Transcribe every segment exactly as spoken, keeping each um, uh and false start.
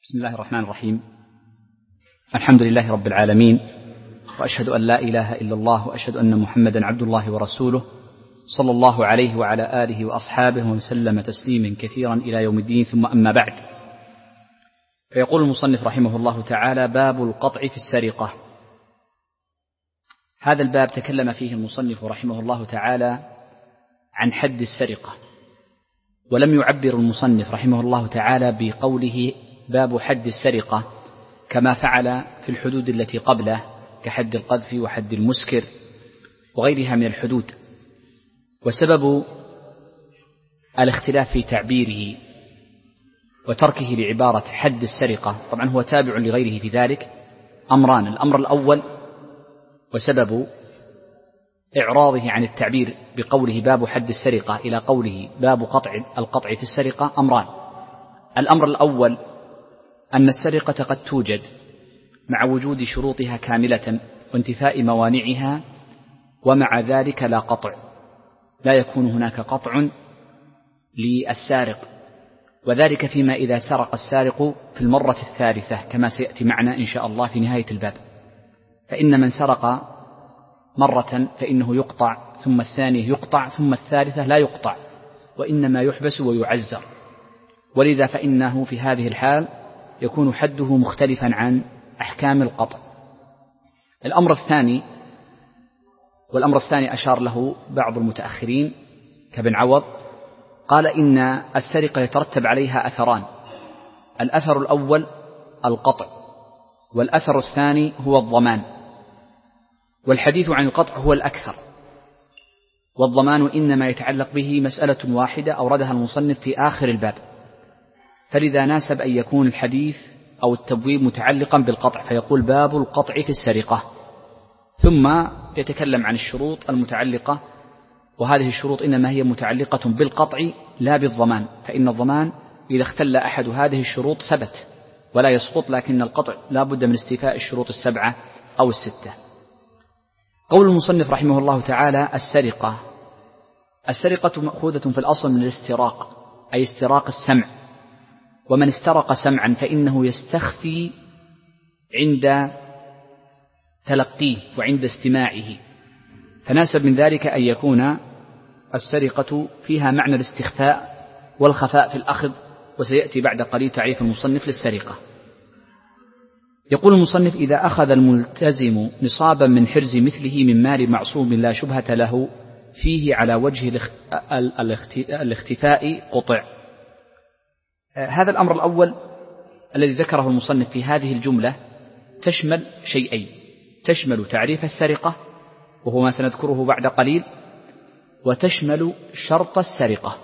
بسم الله الرحمن الرحيم. الحمد لله رب العالمين، وأشهد أن لا إله إلا الله، وأشهد أن محمدا عبد الله ورسوله، صلى الله عليه وعلى آله وأصحابه وسلم تسليما كثيرا إلى يوم الدين. ثم أما بعد، فيقول المصنف رحمه الله تعالى: باب القطع في السرقة. هذا الباب تكلم فيه المصنف رحمه الله تعالى عن حد السرقة، ولم يعبر المصنف رحمه الله تعالى بقوله باب حد السرقة كما فعل في الحدود التي قبله كحد القذف وحد المسكر وغيرها من الحدود. وسبب الاختلاف في تعبيره وتركه لعبارة حد السرقة، طبعا هو تابع لغيره في ذلك، أمران: الأمر الأول وسبب إعراضه عن التعبير بقوله باب حد السرقة إلى قوله باب قطع القطع في السرقة أمران. الأمر الأول أن السرقة قد توجد مع وجود شروطها كاملة وانتفاء موانعها، ومع ذلك لا قطع، لا يكون هناك قطع للسارق، وذلك فيما إذا سرق السارق في المرة الثالثة كما سيأتي معنا إن شاء الله في نهاية الباب. فإن من سرق مرة فإنه يقطع، ثم الثانية يقطع، ثم الثالثة لا يقطع، وإنما يحبس ويعزر، ولذا فإنه في هذه الحال يكون حده مختلفا عن أحكام القطع. الأمر الثاني، والأمر الثاني أشار له بعض المتأخرين كابن عوض، قال إن السرقة يترتب عليها أثران: الأثر الأول القطع، والأثر الثاني هو الضمان. والحديث عن القطع هو الأكثر، والضمان إنما يتعلق به مسألة واحدة أوردها المصنف في آخر الباب، فلذا ناسب أن يكون الحديث أو التبويب متعلقا بالقطع، فيقول باب القطع في السرقة، ثم يتكلم عن الشروط المتعلقة، وهذه الشروط إنما هي متعلقة بالقطع لا بالضمان، فإن الضمان إذا اختل أحد هذه الشروط ثبت ولا يسقط، لكن القطع لا بد من استيفاء الشروط السبعة أو الستة. قول المصنف رحمه الله تعالى: السرقة. السرقة مأخوذة في الأصل من الاستراق، أي استراق السمع، ومن استرق سمعا فإنه يستخفي عند تلقيه وعند استماعه، فناسب من ذلك أن يكون السرقة فيها معنى الاستخفاء والخفاء في الأخذ، وسيأتي بعد قليل تعريف المصنف للسرقة. يقول المصنف: إذا أخذ الملتزم نصابا من حرز مثله من مال معصوم لا شبهة له فيه على وجه الاختفاء قطع. هذا الأمر الأول الذي ذكره المصنف في هذه الجملة تشمل شيئين: تشمل تعريف السرقة وهو ما سنذكره بعد قليل، وتشمل شرط السرقة،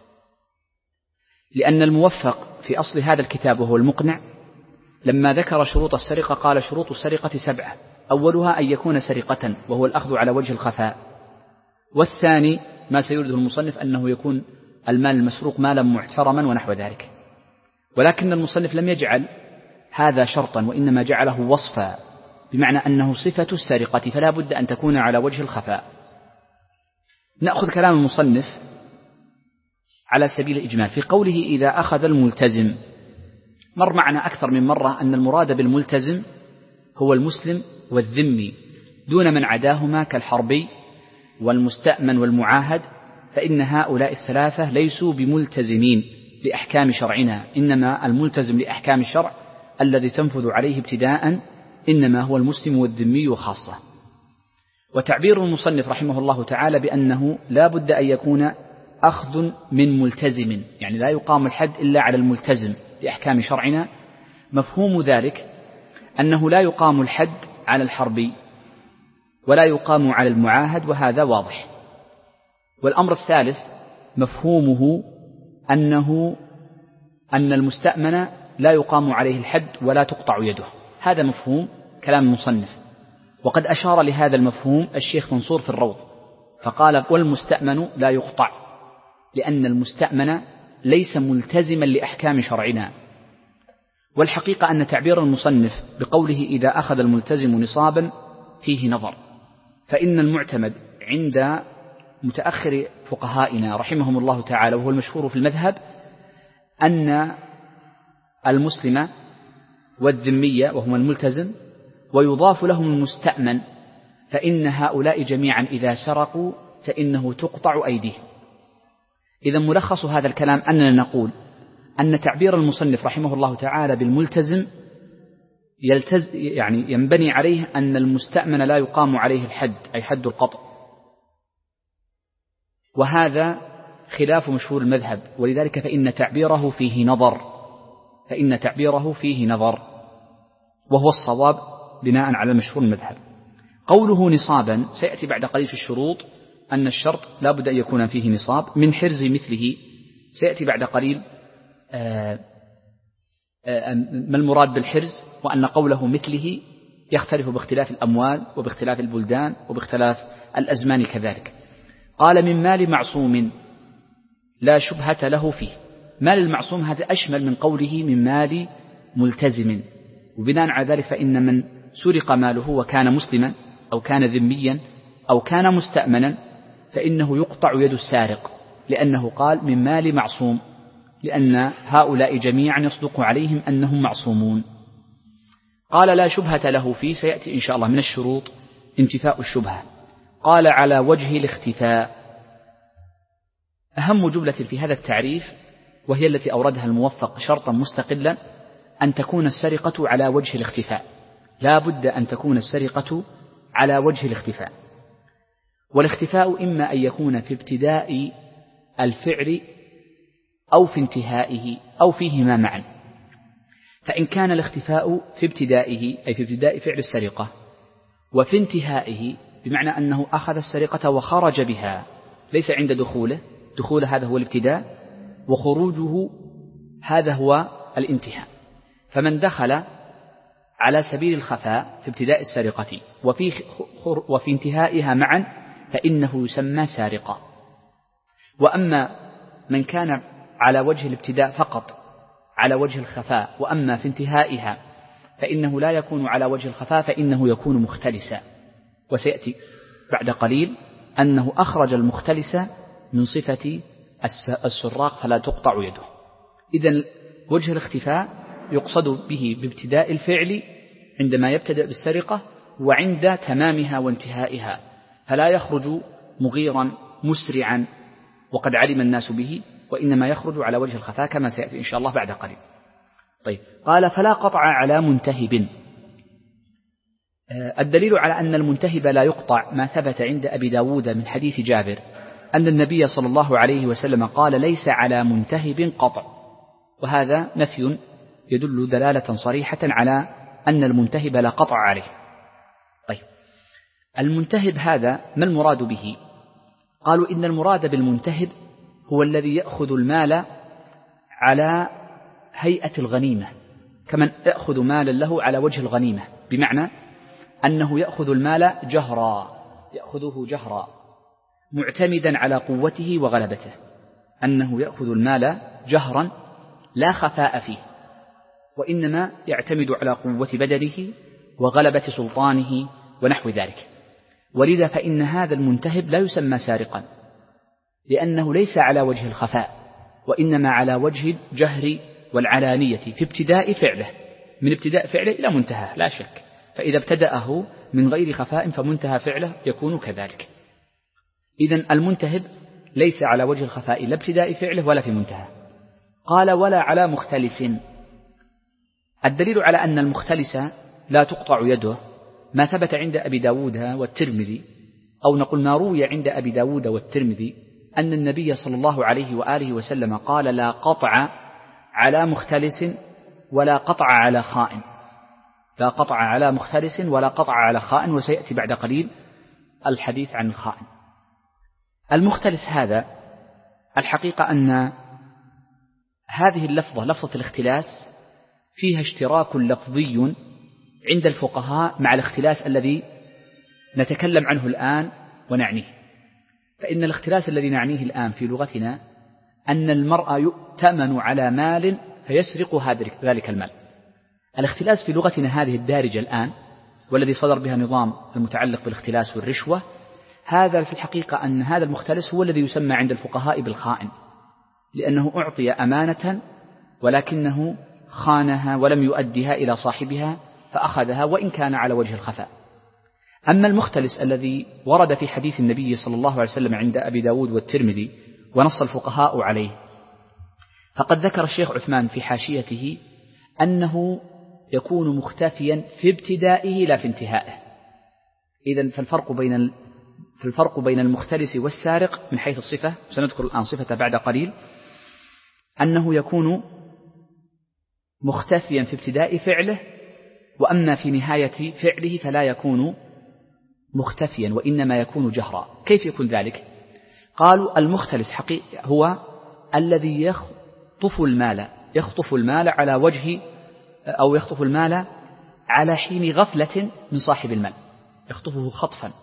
لأن الموفق في أصل هذا الكتاب وهو المقنع لما ذكر شروط السرقة قال شروط السرقة سبعة: أولها أن يكون سرقة وهو الأخذ على وجه الخفاء، والثاني ما سيرده المصنف أنه يكون المال المسروق مالا محترما ونحو ذلك. ولكن المصنف لم يجعل هذا شرطا، وإنما جعله وصفا، بمعنى أنه صفة السرقة فلا بد أن تكون على وجه الخفاء. نأخذ كلام المصنف على سبيل الإجمال في قوله إذا أخذ الملتزم. مر معنا أكثر من مرة أن المراد بالملتزم هو المسلم والذمي دون من عداهما كالحربي والمستأمن والمعاهد، فإن هؤلاء الثلاثة ليسوا بملتزمين لأحكام شرعنا، إنما الملتزم لأحكام الشرع الذي تنفذ عليه ابتداء إنما هو المسلم والذمي خاصة. وتعبير المصنف رحمه الله تعالى بأنه لا بد أن يكون أخذ من ملتزم، يعني لا يقام الحد إلا على الملتزم لأحكام شرعنا، مفهوم ذلك أنه لا يقام الحد على الحربي ولا يقام على المعاهد، وهذا واضح. والأمر الثالث مفهومه أنه أن المستأمن لا يقام عليه الحد ولا تقطع يده، هذا مفهوم كلام المصنف. وقد أشار لهذا المفهوم الشيخ منصور في الروض فقال: والمستأمن لا يقطع، لأن المستأمن ليس ملتزما لأحكام شرعنا. والحقيقة أن تعبير المصنف بقوله إذا أخذ الملتزم نصابا فيه نظر، فإن المعتمد عند متأخر فقهائنا رحمهم الله تعالى وهو المشهور في المذهب أن المسلم والذمية وهم الملتزم، ويضاف لهم المستأمن، فإن هؤلاء جميعا إذا سرقوا فإنه تقطع أيديهم. إذا ملخص هذا الكلام أننا نقول أن تعبير المصنف رحمه الله تعالى بالملتزم يلتز يعني ينبني عليه أن المستأمن لا يقام عليه الحد، أي حد القطع، وهذا خلاف مشهور المذهب، ولذلك فإن تعبيره فيه نظر فإن تعبيره فيه نظر وهو الصواب بناء على مشهور المذهب. قوله نصابا سيأتي بعد قليل في الشروط أن الشرط لا بد أن يكون فيه نصاب. من حرز مثله سيأتي بعد قليل آآ آآ ما المراد بالحرز، وأن قوله مثله يختلف باختلاف الأموال وباختلاف البلدان وباختلاف الأزمان كذلك. قال من مال معصوم لا شبهة له فيه. مال المعصوم هذا أشمل من قوله من مال ملتزم، وبناء على ذلك فإن من سرق ماله وكان مسلما أو كان ذميا أو كان مستأمنا فإنه يقطع يد السارق، لأنه قال من مال معصوم، لأن هؤلاء جميعا يصدق عليهم أنهم معصومون. قال لا شبهة له فيه، سيأتي إن شاء الله من الشروط انتفاء الشبهة. قال على وجه الاختفاء. أهم جملة في هذا التعريف وهي التي أوردها الموفق شرطا مستقلا أن تكون السرقة على وجه الاختفاء، لا بد أن تكون السرقة على وجه الاختفاء. والاختفاء إما أن يكون في ابتداء الفعل أو في انتهائه أو فيهما معا. فإن كان الاختفاء في ابتدائه أي في ابتداء فعل السرقة وفي انتهائه بمعنى أنه أخذ السرقة وخرج بها ليس عند دخوله، دخول هذا هو الابتداء وخروجه هذا هو الانتهاء. فمن دخل على سبيل الخفاء في ابتداء السرقة وفي, وفي انتهائها معا فإنه يسمى سارقا. وأما من كان على وجه الابتداء فقط على وجه الخفاء وأما في انتهائها فإنه لا يكون على وجه الخفاء، فإنه يكون مختلسا، وسيأتي بعد قليل أنه أخرج المختلس من صفة السراق فلا تقطع يده. إذن وجه الاختفاء يقصد به بابتداء الفعل عندما يبتدأ بالسرقة وعند تمامها وانتهائها، فلا يخرج مغيرا مسرعا وقد علم الناس به، وإنما يخرج على وجه الخفاء كما سيأتي إن شاء الله بعد قليل. طيب، قال فلا قطع على منتهب. الدليل على أن المنتهب لا يقطع ما ثبت عند أبي داود من حديث جابر أن النبي صلى الله عليه وسلم قال ليس على منتهب قطع، وهذا نفي يدل دلالة صريحة على أن المنتهب لا قطع عليه. طيب، المنتهب هذا ما المراد به؟ قالوا إن المراد بالمنتهب هو الذي يأخذ المال على هيئة الغنيمة، كمن يأخذ مالا له على وجه الغنيمة، بمعنى أنه يأخذ المال جهرا يأخذه جهرا معتمدا على قوته وغلبته، أنه يأخذ المال جهرا لا خفاء فيه، وإنما يعتمد على قوة بدنه وغلبة سلطانه ونحو ذلك. ولذا فإن هذا المنتهب لا يسمى سارقا، لأنه ليس على وجه الخفاء وإنما على وجه الجهر والعلانية في ابتداء فعله، من ابتداء فعله إلى منتهى لا شك. فإذا ابتدأه من غير خفاء فمنتهى فعله يكون كذلك. إذن المنتهب ليس على وجه الخفاء لا ابتداء فعله ولا في منتهى. قال ولا على مختلس. الدليل على أن المختلس لا تقطع يده ما ثبت عند أبي داود والترمذي، أو نقول ما روي عند أبي داود والترمذي أن النبي صلى الله عليه وآله وسلم قال لا قطع على مختلس ولا قطع على خائن، لا قطع على مختلس ولا قطع على خائن، وسيأتي بعد قليل الحديث عن الخائن. المختلس هذا الحقيقة أن هذه اللفظة لفظة الاختلاس فيها اشتراك لفظي عند الفقهاء مع الاختلاس الذي نتكلم عنه الآن ونعنيه. فإن الاختلاس الذي نعنيه الآن في لغتنا أن المرء يؤتمن على مال فيسرق ذلك المال. الاختلاس في لغتنا هذه الدارجة الآن والذي صدر بها نظام المتعلق بالاختلاس والرشوة، هذا في الحقيقة أن هذا المختلس هو الذي يسمى عند الفقهاء بالخائن، لأنه أعطي أمانة ولكنه خانها ولم يؤدها إلى صاحبها فأخذها وإن كان على وجه الخفاء. أما المختلس الذي ورد في حديث النبي صلى الله عليه وسلم عند أبي داود والترمذي ونص الفقهاء عليه، فقد ذكر الشيخ عثمان في حاشيته أنه يكون مختفيا في ابتدائه لا في انتهائه. إذن فالفرق بين فالفرق بين المختلس والسارق من حيث الصفة، سنذكر الآن صفة بعد قليل، أنه يكون مختفيا في ابتداء فعله، وأما في نهاية فعله فلا يكون مختفيا وإنما يكون جهرا. كيف يكون ذلك؟ قالوا المختلس حقيقة هو الذي يخطف المال يخطف المال على وجه أو يخطف المال على حين غفلة من صاحب المال، يخطفه خطفا،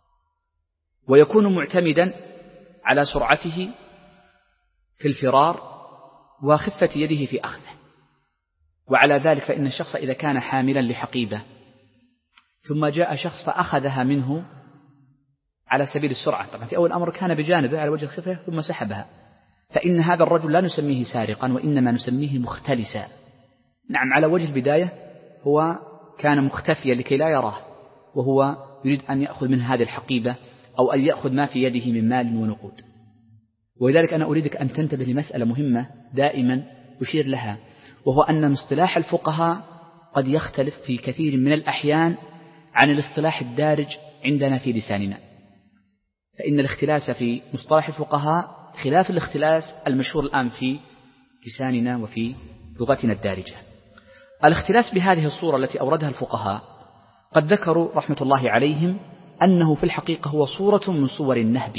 ويكون معتمدا على سرعته في الفرار وخفة يده في أخذه. وعلى ذلك فإن الشخص إذا كان حاملا لحقيبة ثم جاء شخص فأخذها منه على سبيل السرعة، طبعا في أول الأمر كان بجانبه على وجه الخفة ثم سحبها، فإن هذا الرجل لا نسميه سارقا وإنما نسميه مختلسا. نعم، على وجه البداية هو كان مختفيا لكي لا يراه، وهو يريد أن يأخذ من هذه الحقيبة أو أن يأخذ ما في يده من مال ونقود. ولذلك أنا أريدك أن تنتبه لمسألة مهمة دائما أشير لها، وهو أن مصطلح الفقهاء قد يختلف في كثير من الأحيان عن الاصطلاح الدارج عندنا في لساننا. فإن الاختلاس في مصطلح الفقهاء خلاف الاختلاس المشهور الآن في لساننا وفي لغتنا الدارجة. الاختلاس بهذه الصورة التي أوردها الفقهاء قد ذكروا رحمة الله عليهم أنه في الحقيقة هو صورة من صور النهب،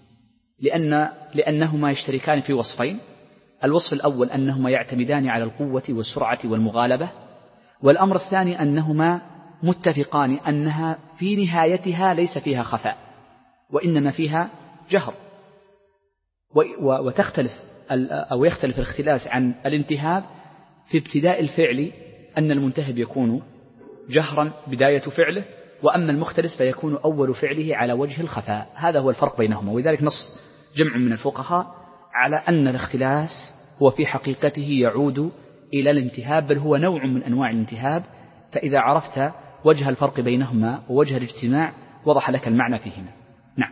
لأن لأنهما يشتركان في وصفين. الوصف الأول أنهما يعتمدان على القوة والسرعة والمغالبة، والأمر الثاني أنهما متفقان أنها في نهايتها ليس فيها خفاء وإنما فيها جهر. وتختلف أو يختلف الاختلاس عن الانتهاب في ابتداء الفعل، أن المنتهب يكون جهرا بداية فعله، وأما المختلس فيكون أول فعله على وجه الخفاء. هذا هو الفرق بينهما. ولذلك نص جمع من الفقهاء على أن الاختلاس هو في حقيقته يعود إلى الانتهاب، بل هو نوع من أنواع الانتهاب. فإذا عرفت وجه الفرق بينهما ووجه الاجتماع وضح لك المعنى فيهما. نعم.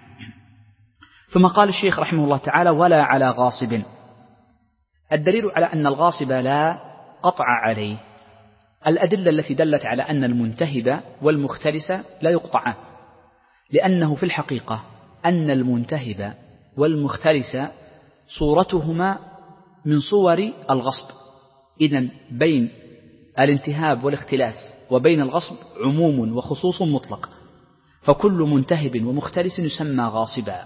ثم قال الشيخ رحمه الله تعالى: ولا على غاصب. الدليل على أن الغاصب لا قطع عليه الأدلة التي دلت على أن المنتهب والمختلس لا يقطعان، لأنه في الحقيقة أن المنتهب والمختلس صورتهما من صور الغصب. إذن بين الانتهاب والاختلاس وبين الغصب عموم وخصوص مطلق، فكل منتهب ومختلس يسمى غاصبا.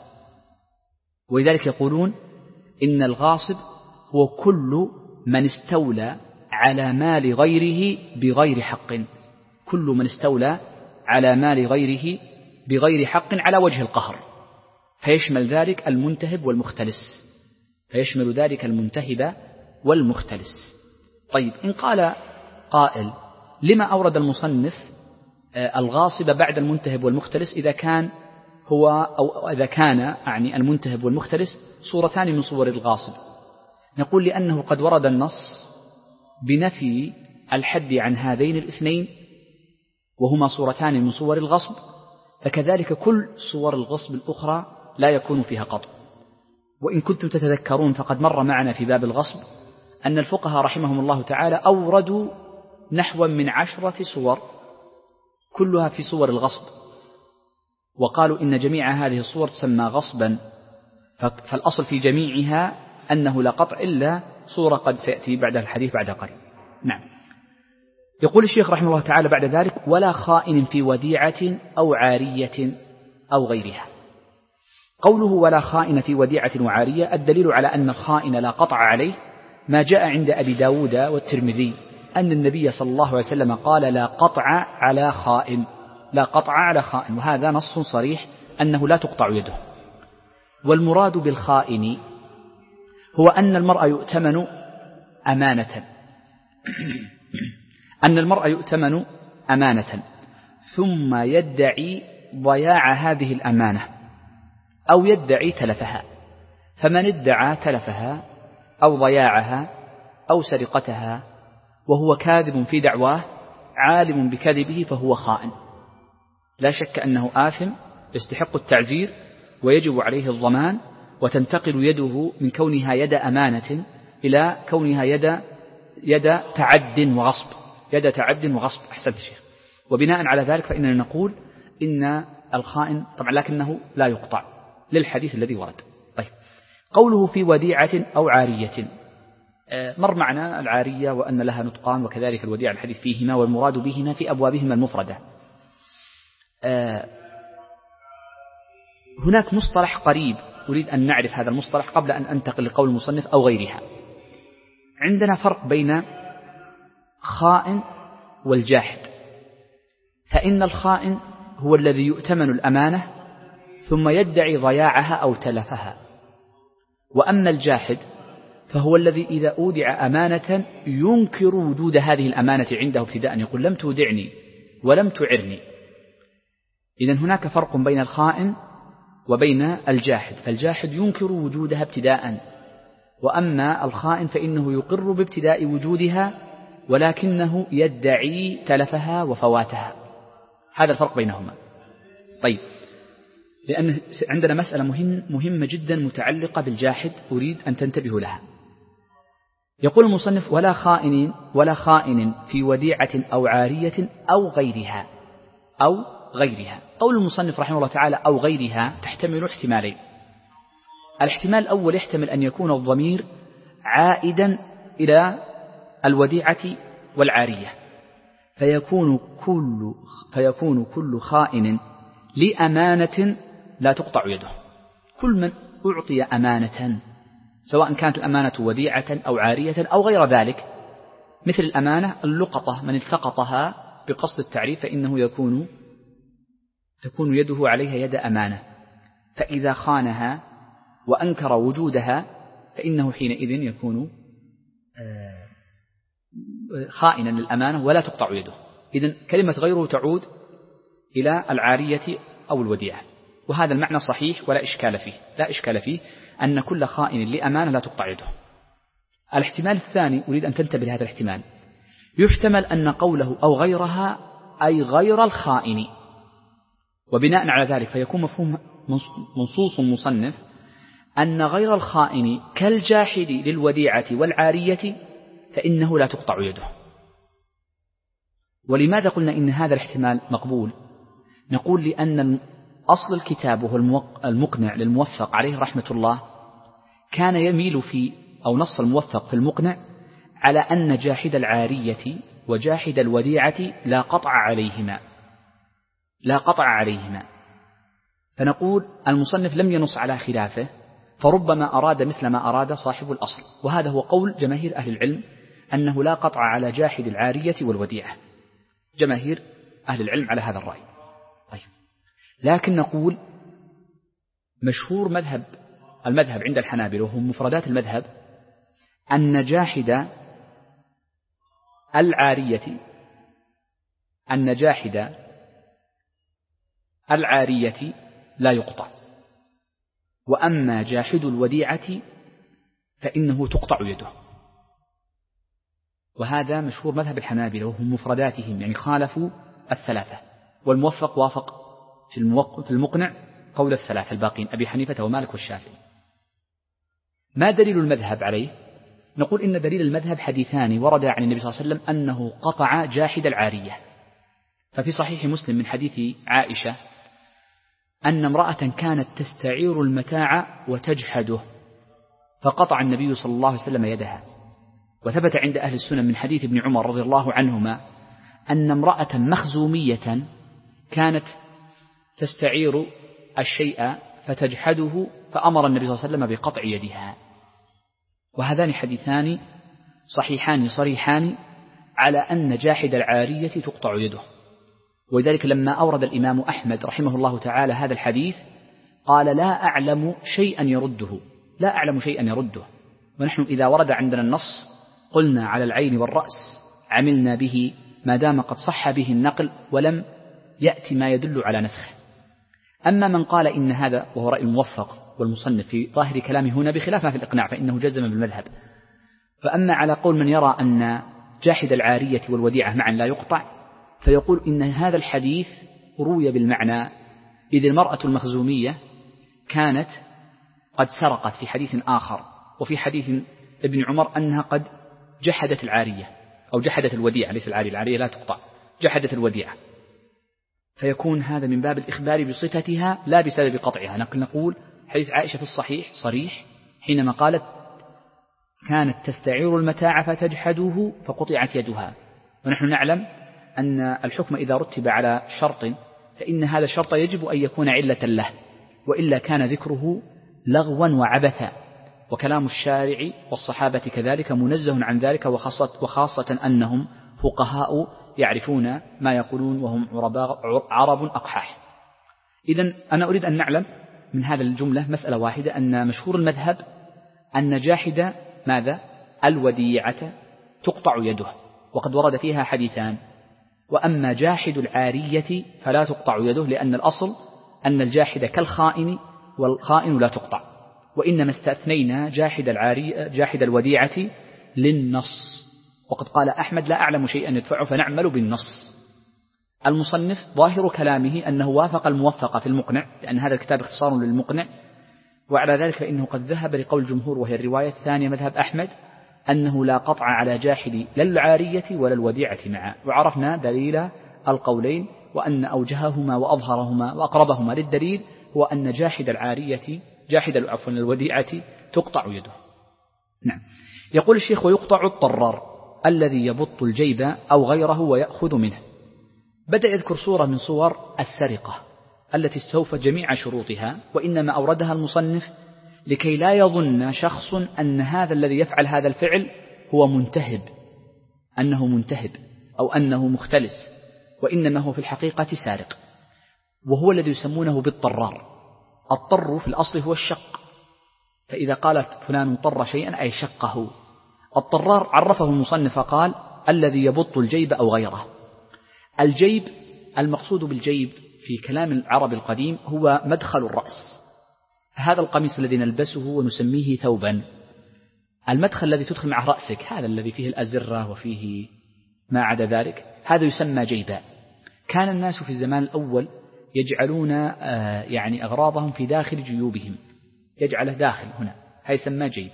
ولذلك يقولون إن الغاصب هو كل من استولى على مال غيره بغير حق، كل من استولى على مال غيره بغير حق على وجه القهر، فيشمل ذلك المنتهب والمختلس، فيشمل ذلك المنتهب والمختلس. طيب، إن قال قائل: لما أورد المصنف الغاصب بعد المنتهب والمختلس إذا كان هو أو إذا كان يعني المنتهب والمختلس صورتان من صور الغاصب؟ نقول: لأنه قد ورد النص بنفي الحد عن هذين الاثنين وهما صورتان من صور الغصب، فكذلك كل صور الغصب الأخرى لا يكون فيها قطع. وإن كنتم تتذكرون فقد مر معنا في باب الغصب أن الفقهاء رحمهم الله تعالى أوردوا نحو من عشرة صور كلها في صور الغصب، وقالوا إن جميع هذه الصور تسمى غصبا، فالأصل في جميعها أنه لا قطع إلا صورة قد سيأتي بعد الحديث بعد قليل. نعم. يقول الشيخ رحمه الله تعالى بعد ذلك: ولا خائن في وديعة أو عارية أو غيرها. قوله ولا خائن في وديعة وعارية، الدليل على أن الخائن لا قطع عليه ما جاء عند أبي داود والترمذي أن النبي صلى الله عليه وسلم قال: لا قطع على خائن، لا قطع على خائن، وهذا نص صريح أنه لا تقطع يده. والمراد بالخائن هو أن المرء يؤتمن أمانة أن المرء يؤتمن أمانة ثم يدعي ضياع هذه الأمانة أو يدعي تلفها، فمن ادعى تلفها أو ضياعها أو سرقتها وهو كاذب في دعواه عالم بكذبه فهو خائن، لا شك أنه آثم يستحق التعزير ويجب عليه الضمان، وتنتقل يده من كونها يد أمانة إلى كونها يد يد تعد وغصب، يد تعد وغصب. أحسنت شيخ. وبناء على ذلك فإننا نقول إن الخائن طبعا لكنه لا يقطع للحديث الذي ورد. طيب، قوله في وديعة أو عارية، مر معنا العارية وأن لها نطقان وكذلك الوديعة الحديث فيهما، والمراد بهما في أبوابهما المفردة. هناك مصطلح قريب أريد أن نعرف هذا المصطلح قبل أن أنتقل لقول المصنف أو غيرها. عندنا فرق بين خائن والجاحد، فإن الخائن هو الذي يؤتمن الأمانة ثم يدعي ضياعها أو تلفها، وأما الجاحد فهو الذي إذا أودع أمانة ينكر وجود هذه الأمانة عنده ابتداء، يقول لم تودعني ولم تعرني. إذن هناك فرق بين الخائن وبين الجاحد، فالجاحد ينكر وجودها ابتداء، وأما الخائن فإنه يقر بابتداء وجودها ولكنه يدعي تلفها وفواتها. هذا الفرق بينهما. طيب، لأن عندنا مسألة مهم مهمة جدا متعلقة بالجاحد أريد أن تنتبهوا لها. يقول المصنف ولا خائن ولا خائن في وديعة أو عارية أو غيرها أو غيرها. قول المصنف رحمه الله تعالى أو غيرها تحتمل احتمالين. الاحتمال الأول يحتمل أن يكون الضمير عائدا إلى الوديعة والعارية، فيكون كل فيكون كل خائن لأمانة لا تقطع يده. كل من أعطي أمانة سواء كانت الأمانة وديعة أو عارية أو غير ذلك، مثل الأمانة اللقطة من التقطها بقصد التعريف فإنه يكون تكون يده عليها يد أمانة، فإذا خانها وأنكر وجودها فإنه حينئذ يكون خائنا للأمانة ولا تقطع يده. إذن كلمة غيره تعود إلى العارية أو الوديعة، وهذا المعنى صحيح ولا إشكال فيه، لا إشكال فيه أن كل خائن لأمانة لا تقطع يده. الاحتمال الثاني أريد أن تنتبه لهذا الاحتمال، يحتمل أن قوله أو غيرها أي غير الخائن، وبناء على ذلك فيكون مفهوم منصوص مصنف أن غير الخائن كالجاحد للوديعة والعارية فإنه لا تقطع يده. ولماذا قلنا إن هذا الاحتمال مقبول؟ نقول لأن أصل الكتاب وهو المقنع للموفق عليه رحمة الله كان يميل في أو نص الموفق في المقنع على أن جاحد العارية وجاحد الوديعة لا قطع عليهما لا قطع عليهما فنقول المصنف لم ينص على خلافه، فربما أراد مثل ما أراد صاحب الأصل، وهذا هو قول جماهير أهل العلم أنه لا قطع على جاحد العارية والوديعة، جماهير أهل العلم على هذا الرأي. طيب، لكن نقول مشهور مذهب المذهب عند الحنابلة وهم مفردات المذهب أن جاحد العارية أن جاحد العارية لا يقطع، وأما جاحد الوديعة فإنه تقطع يده. وهذا مشهور مذهب الحنابلة وهم مفرداتهم، يعني خالفوا الثلاثة، والموفق وافق في المقنع قول الثلاثة الباقين أبي حنيفة ومالك والشافعي. ما دليل المذهب عليه؟ نقول إن دليل المذهب حديثان ورد عن النبي صلى الله عليه وسلم أنه قطع جاحد العارية. ففي صحيح مسلم من حديث عائشة أن امرأة كانت تستعير المتاع وتجحده فقطع النبي صلى الله عليه وسلم يدها. وثبت عند أهل السنن من حديث ابن عمر رضي الله عنهما أن امرأة مخزومية كانت تستعير الشيء فتجحده فأمر النبي صلى الله عليه وسلم بقطع يدها. وهذان حديثان صحيحان صريحان على أن جاحد العارية تقطع يده. ولذلك لما أورد الإمام أحمد رحمه الله تعالى هذا الحديث قال لا أعلم شيئا يرده لا أعلم شيئا يرده ونحن إذا ورد عندنا النص قلنا على العين والرأس عملنا به ما دام قد صح به النقل ولم يأتي ما يدل على نسخه. أما من قال إن هذا وهو رأي الموفق والمصنف في ظاهر كلامه هنا بخلاف ما في الإقناع فإنه جزم بالمذهب. فأما على قول من يرى أن جاحد العارية والوديعة معا لا يقطع، فيقول إن هذا الحديث روي بالمعنى، إذ المرأة المخزومية كانت قد سرقت في حديث آخر، وفي حديث ابن عمر أنها قد جحدت العارية أو جحدت الوديعة، ليس العارية، العارية لا تقطع، جحدت الوديعة، فيكون هذا من باب الإخبار بصفتها لا بسبب قطعها. نقول حديث عائشة في الصحيح صريح حينما قالت كانت تستعير المتاع فتجحده فقطعت يدها، ونحن نعلم أن الحكم إذا رتب على شرط فإن هذا الشرط يجب أن يكون علة له، وإلا كان ذكره لغوا وعبثا، وكلام الشارع والصحابة كذلك منزه عن ذلك، وخاصة, وخاصة أنهم فقهاء يعرفون ما يقولون وهم عرب أقحاح. إذن أنا أريد أن نعلم من هذا الجملة مسألة واحدة، أن مشهور المذهب أن جاحد ماذا؟ الوديعة تقطع يده، وقد ورد فيها حديثان، وأما جاحد العارية فلا تقطع يده، لأن الأصل أن الجاحد كالخائن والخائن لا تقطع، وإنما استثنينا جاحد العارية جاحد الوديعة للنص، وقد قال أحمد لا أعلم شيئا يدفعه فنعمل بالنص. المصنف ظاهر كلامه أنه وافق الموفق في المقنع، لأن هذا الكتاب اختصار للمقنع، وعلى ذلك فإنه قد ذهب لقول الجمهور، وهي الرواية الثانية مذهب أحمد، أنه لا قطع على جاحد لا العارية ولا الوديعة معا. وعرفنا دليل القولين، وأن أوجههما وأظهرهما وأقربهما للدليل هو أن جاحد العارية جاحد عفوا الوديعة تقطع يده. نعم. يقول الشيخ ويقطع الطرار الذي يبط الجيب أو غيره ويأخذ منه. بدأ يذكر صورة من صور السرقة التي استوفت جميع شروطها، وإنما أوردها المصنف لكي لا يظن شخص أن هذا الذي يفعل هذا الفعل هو منتهب، أنه منتهب أو أنه مختلس، وإنما هو في الحقيقة سارق، وهو الذي يسمونه بالطرار. الطر في الأصل هو الشق، فإذا قالت فلان طر شيئا أي شقه. الطرار عرفه المصنف قال الذي يبط الجيب أو غيره. الجيب المقصود بالجيب في كلام العرب القديم هو مدخل الرأس، هذا القميص الذي نلبسه ونسميه ثوبا، المدخل الذي تدخل معه رأسك، هذا الذي فيه الأزرة وفيه ما عدا ذلك، هذا يسمى جيبا. كان الناس في الزمان الأول يجعلون يعني أغراضهم في داخل جيوبهم، يجعله داخل هنا، هذا يسمى جيب.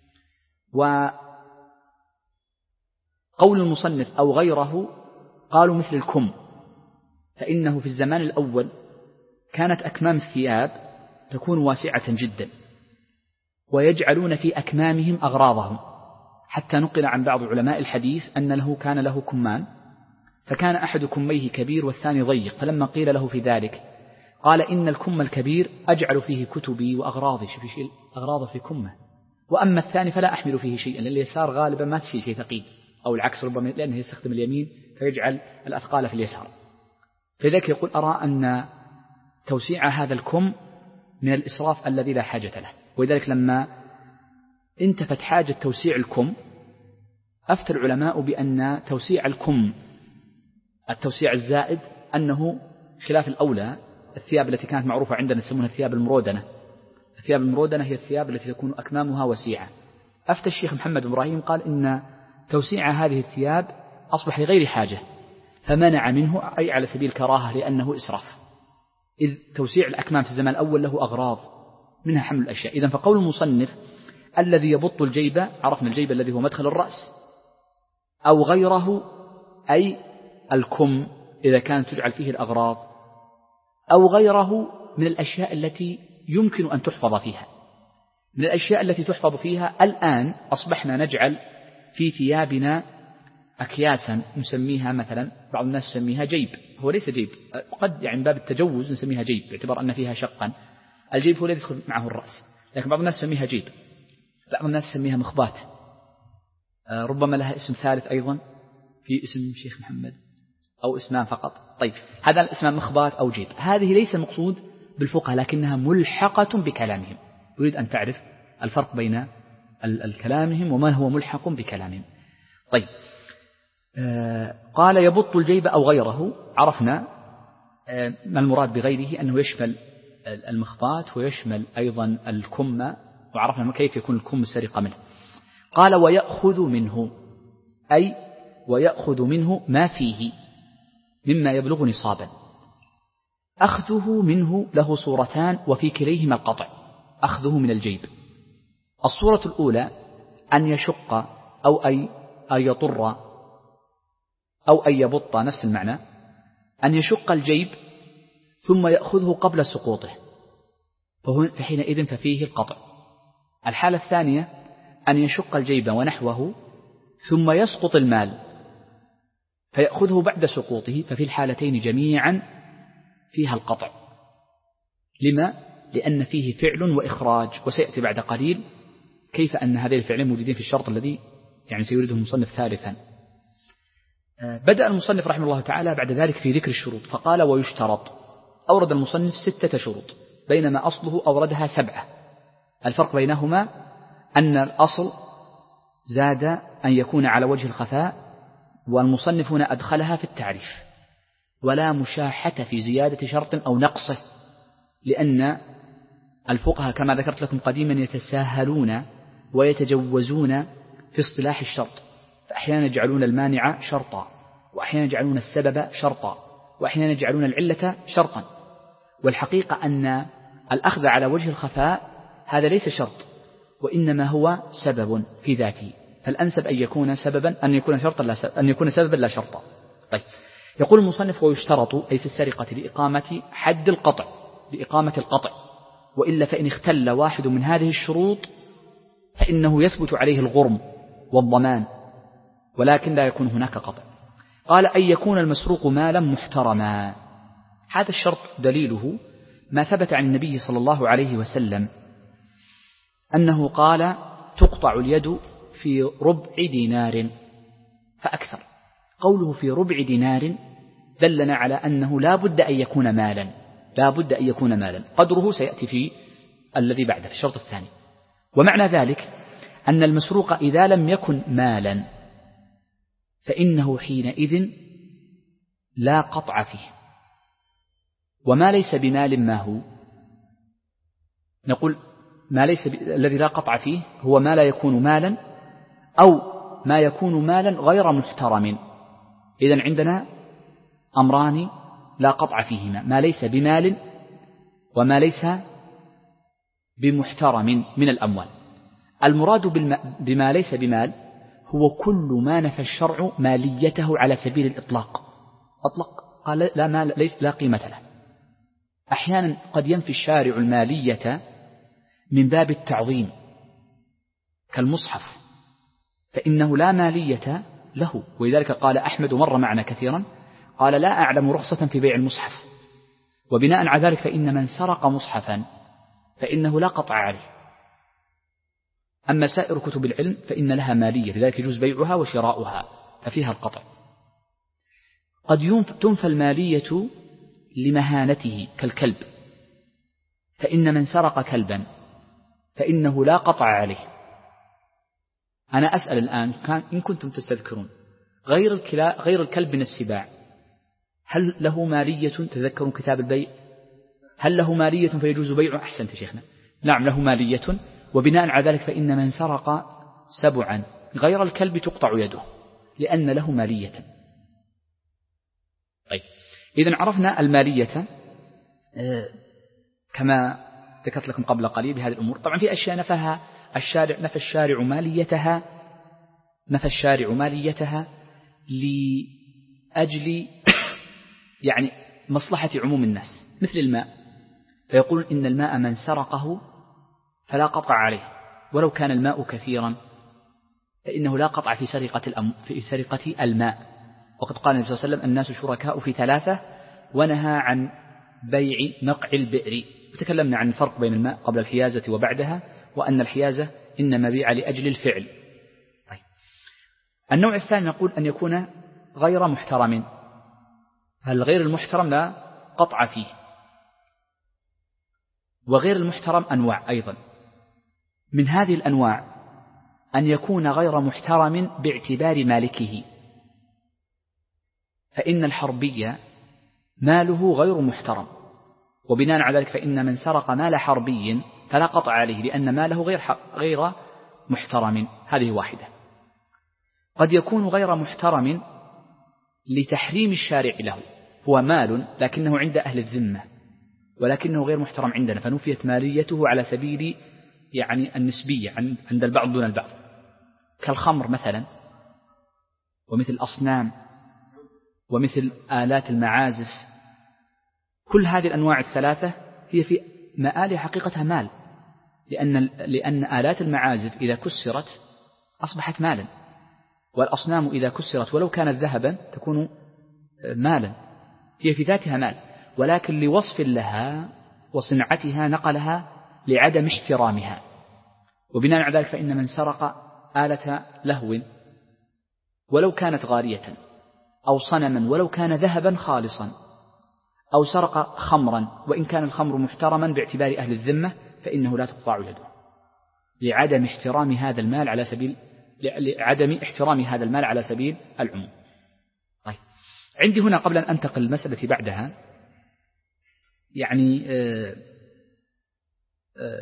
وقول المصنف أو غيره قالوا مثل الكم، فإنه في الزمان الأول كانت أكمام الثياب تكون واسعة جدا، ويجعلون في أكمامهم أغراضهم، حتى نقل عن بعض علماء الحديث أن له كان له كمان، فكان أحد كميه كبير والثاني ضيق، فلما قيل له في ذلك قال إن الكم الكبير أجعل فيه كتبي وأغراضي، في شيء أغراضه في كمه، وأما الثاني فلا أحمل فيه شيئا، لأن اليسار غالبا ما تشيل شيء ثقيل، أو العكس ربما لأنه يستخدم اليمين فيجعل الأثقال في اليسار. فلذلك يقول أرى أن توسيع هذا الكم من الإسراف الذي لا حاجة له، ولذلك لما انتفت حاجة توسيع الكم أفتى العلماء بأن توسيع الكم التوسيع الزائد أنه خلاف الأولى. الثياب التي كانت معروفة عندنا يسمونها الثياب المرودنة، الثياب المرودنة هي الثياب التي تكون أكمامها وسيعة. أفتى الشيخ محمد بن إبراهيم قال إن توسيع هذه الثياب أصبح لغير حاجة، فمنع منه، أي على سبيل الكراهة لأنه إسراف، إذ توسيع الأكمام في الزمان الأول له أغراض منها حمل الأشياء. إذن فقول المصنف الذي يبط الجيب، عرفنا الجيب الذي هو مدخل الرأس، أو غيره أي الكم إذا كانت تجعل فيه الأغراض، أو غيره من الأشياء التي يمكن أن تحفظ فيها. من الأشياء التي تحفظ فيها الآن أصبحنا نجعل في ثيابنا أكياسا نسميها مثلا، بعض الناس يسميها جيب، هو ليس جيب، قد يعني من باب التجوز نسميها جيب باعتبار أن فيها شقا، الجيب هو الذي يدخل معه الرأس، لكن بعض الناس يسميها جيب، بعض الناس يسميها مخبات، ربما لها اسم ثالث أيضا في اسم الشيخ محمد أو اسمان فقط. طيب هذا الاسم مخبات أو جيب، هذه ليس المقصود بالفقه لكنها ملحقة بكلامهم. أريد أن تعرف الفرق بين الكلامهم وما هو ملحق بكلامهم. طيب آه قال يبط الجيب أو غيره، عرفنا آه ما المراد بغيره، أنه يشمل المخبات ويشمل أيضا الكم، وعرفنا كيف يكون الكم السرقة منه. قال ويأخذ منه أي ويأخذ منه ما فيه مما يبلغ نصابا. أخذه منه له صورتان وفي كليهما القطع. أخذه من الجيب، الصورة الأولى أن يشق أو أي أن يطر أو أن يبط، نفس المعنى، أن يشق الجيب ثم يأخذه قبل سقوطه، فحينئذ ففيه القطع. الحالة الثانية أن يشق الجيب ونحوه ثم يسقط المال فيأخذه بعد سقوطه، ففي الحالتين جميعا فيها القطع. لما؟ لأن فيه فعل وإخراج، وسيأتي بعد قليل كيف أن هذين الفعلين موجودين في الشرط الذي يعني سيريده المصنف ثالثا. بدأ المصنف رحمه الله تعالى بعد ذلك في ذكر الشروط، فقال ويشترط. أورد المصنف ستة شروط بينما أصله أوردها سبعة. الفرق بينهما أن الأصل زاد أن يكون على وجه الخفاء، والمصنف هنا أدخلها في التعريف، ولا مشاحة في زيادة شرط أو نقصه، لأن الفقهاء كما ذكرت لكم قديما يتساهلون ويتجوزون في اصطلاح الشرط، فأحيانا يجعلون المانع شرطا، وأحيانا يجعلون السبب شرطا، وأحيانا يجعلون العلة شرطا. والحقيقة أن الأخذ على وجه الخفاء هذا ليس شرط، وإنما هو سبب في ذاته، فالأنسب أن يكون سببا أن يكون شرطا لا سبب أن يكون سببا لا شرطا. طيب، يقول المصنف ويشترط أي في السرقة لإقامة حد القطع، لإقامة القطع، وإلا فإن اختل واحد من هذه الشروط فإنه يثبت عليه الغرم والضمان، ولكن لا يكون هناك قطع. قال أن يكون المسروق مالا محترما. هذا الشرط دليله ما ثبت عن النبي صلى الله عليه وسلم أنه قال تقطع اليد في ربع دينار فأكثر. قوله في ربع دينار دلنا على أنه لا بد أن يكون مالا، لا بد أن يكون مالا، قدره سيأتي في الذي بعده في الشرط الثاني. ومعنى ذلك أن المسروق إذا لم يكن مالا فإنه حينئذ لا قطع فيه. وما ليس بمال ما هو؟ نقول ما ليس ب... الذي لا قطع فيه هو ما لا يكون مالا أو ما يكون مالا غير محترم. إذن عندنا أمران لا قطع فيهما: ما ليس بمال وما ليس بمحترم من الأموال. المراد بالم... بما ليس بمال هو كل ما نفى الشرع ماليته على سبيل الإطلاق. أطلق قال لا مال ليس لا قيمة له. أحيانا قد ينفي الشارع المالية من باب التعظيم كالمصحف، فإنه لا مالية له، ولذلك قال أحمد مر معنا كثيرا قال لا أعلم رخصة في بيع المصحف، وبناء على ذلك فإن من سرق مصحفا فإنه لا قطع عليه. أما سائر كتب العلم فإن لها مالية، لذلك يجوز بيعها وشراؤها ففيها القطع. قد تنفى المالية لمهانته كالكلب، فإن من سرق كلبا فإنه لا قطع عليه. أنا أسأل الآن كان إن كنتم تستذكرون غير, الكلا غير الكلب من السباع هل له مالية؟ تذكرون كتاب البيع، هل له مالية فيجوز بيعه؟ أحسنت شيخنا، نعم له مالية، وبناء على ذلك فإن من سرق سبعا غير الكلب تقطع يده لأن له مالية. طيب، إذن عرفنا المالية كما ذكرت لكم قبل قليل بهذه الأمور. طبعا في أشياء نفها الشارع، نفى الشارع ماليتها نفى الشارع ماليتها لأجل يعني مصلحة عموم الناس، مثل الماء، فيقول إن الماء من سرقه فلا قطع عليه ولو كان الماء كثيرا، فإنه لا قطع في سرقة الأم في سرقة الماء. وقد قال النبي صلى الله عليه وسلم الناس شركاء في ثلاثة، ونهى عن بيع نقع البئر. وتكلمنا عن الفرق بين الماء قبل الحيازة وبعدها، وأن الحيازة إنما بيع لأجل الفعل. طيب، النوع الثاني نقول أن يكون غير محترم. هل غير المحترم لا قطع فيه، وغير المحترم أنواع أيضا. من هذه الأنواع أن يكون غير محترم باعتبار مالكه، فإن الحربي ماله غير محترم، وبناء على ذلك فإن من سرق مال حربي فلا قطع عليه لأن ماله غير غير محترم. هذه واحدة. قد يكون غير محترم لتحريم الشارع له، هو مال لكنه عند أهل الذمة ولكنه غير محترم عندنا، فنفيت ماليته على سبيل يعني النسبية عند البعض دون البعض، كالخمر مثلا، ومثل الأصنام، ومثل آلات المعازف. كل هذه الأنواع الثلاثة هي في مآلها حقيقتها مال، لأن, لأن آلات المعازف إذا كسرت أصبحت مالا، والأصنام إذا كسرت ولو كانت ذهبا تكون مالا، هي في ذاتها مال، ولكن لوصف لها وصنعتها نقلها لعدم احترامها. وبناء على ذلك فإن من سرق آلة لهو ولو كانت غالية، أو صنما ولو كان ذهبا خالصا، أو سرق خمرا وإن كان الخمر محترما باعتبار أهل الذمة، فإنه لا تقطع يده لعدم احترام هذا المال على سبيل لعدم احترام هذا المال على سبيل العموم. طيب، عندي هنا قبل أن أنتقل المسألة بعدها يعني آآ آآ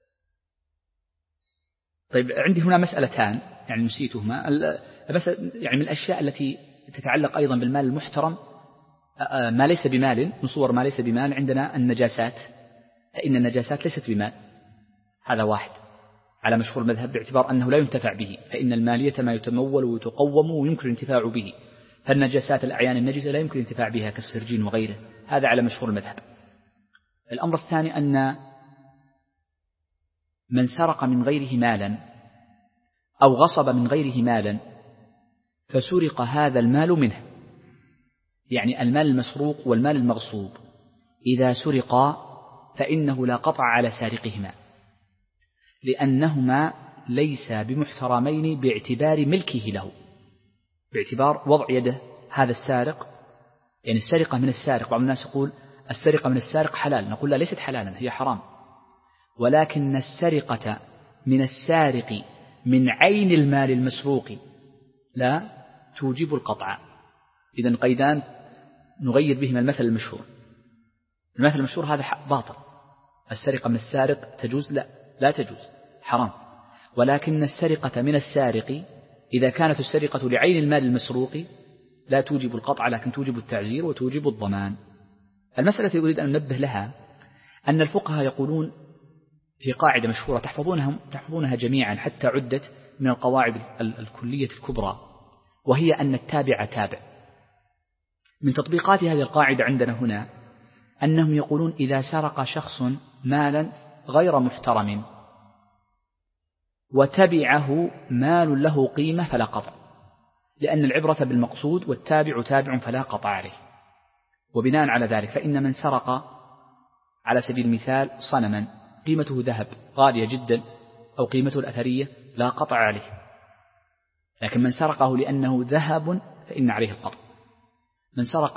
طيب عندي هنا مسألتان يعني نسيتهما، بس يعني من الأشياء التي تتعلق أيضا بالمال المحترم ما ليس بمال، من صور ما ليس بمال عندنا النجاسات، فإن النجاسات ليست بمال، هذا واحد على مشهور المذهب باعتبار أنه لا ينتفع به، فإن المالية ما يتمول ويتقوم ويمكن الانتفاع به، فالنجاسات الأعيان النجسة لا يمكن الانتفاع بها كالسرجين وغيره، هذا على مشهور المذهب. الأمر الثاني أن من سرق من غيره مالا أو غصب من غيره مالا فسرق هذا المال منه، يعني المال المسروق والمال المغصوب إذا سرقا فإنه لا قطع على سارقهما، لأنهما ليس بمحترمين باعتبار ملكه له، باعتبار وضع يده هذا السارق، يعني السرقة من السارق. بعض الناس يقول السرقة من السارق حلال، نقول لا، ليست حلالا، هي حرام، ولكن السرقة من السارق من عين المال المسروق لا توجب القطع. إذن قيدان نغير بهما المثل المشهور. المثل المشهور هذا باطل، السرقة من السارق تجوز؟ لا، لا تجوز، حرام. ولكن السرقة من السارق إذا كانت السرقة لعين المال المسروق لا توجب القطع، لكن توجب التعزير وتوجب الضمان. المسألة التي أريد أن ننبه لها أن الفقهاء يقولون في قاعدة مشهورة تحفظونها, تحفظونها جميعا حتى عدت من القواعد الكلية الكبرى، وهي أن التابع تابع. من تطبيقات هذه القاعدة عندنا هنا أنهم يقولون إذا سرق شخص مالا غير محترم وتبعه مال له قيمة فلا قطع، لأن العبرة بالمقصود والتابع تابع فلا قطع عليه. وبناء على ذلك فإن من سرق على سبيل المثال صنما قيمته ذهب غالية جدا أو قيمته الأثرية لا قطع عليه، لكن من سرقه لأنه ذهب فإن عليه القطع. من سرق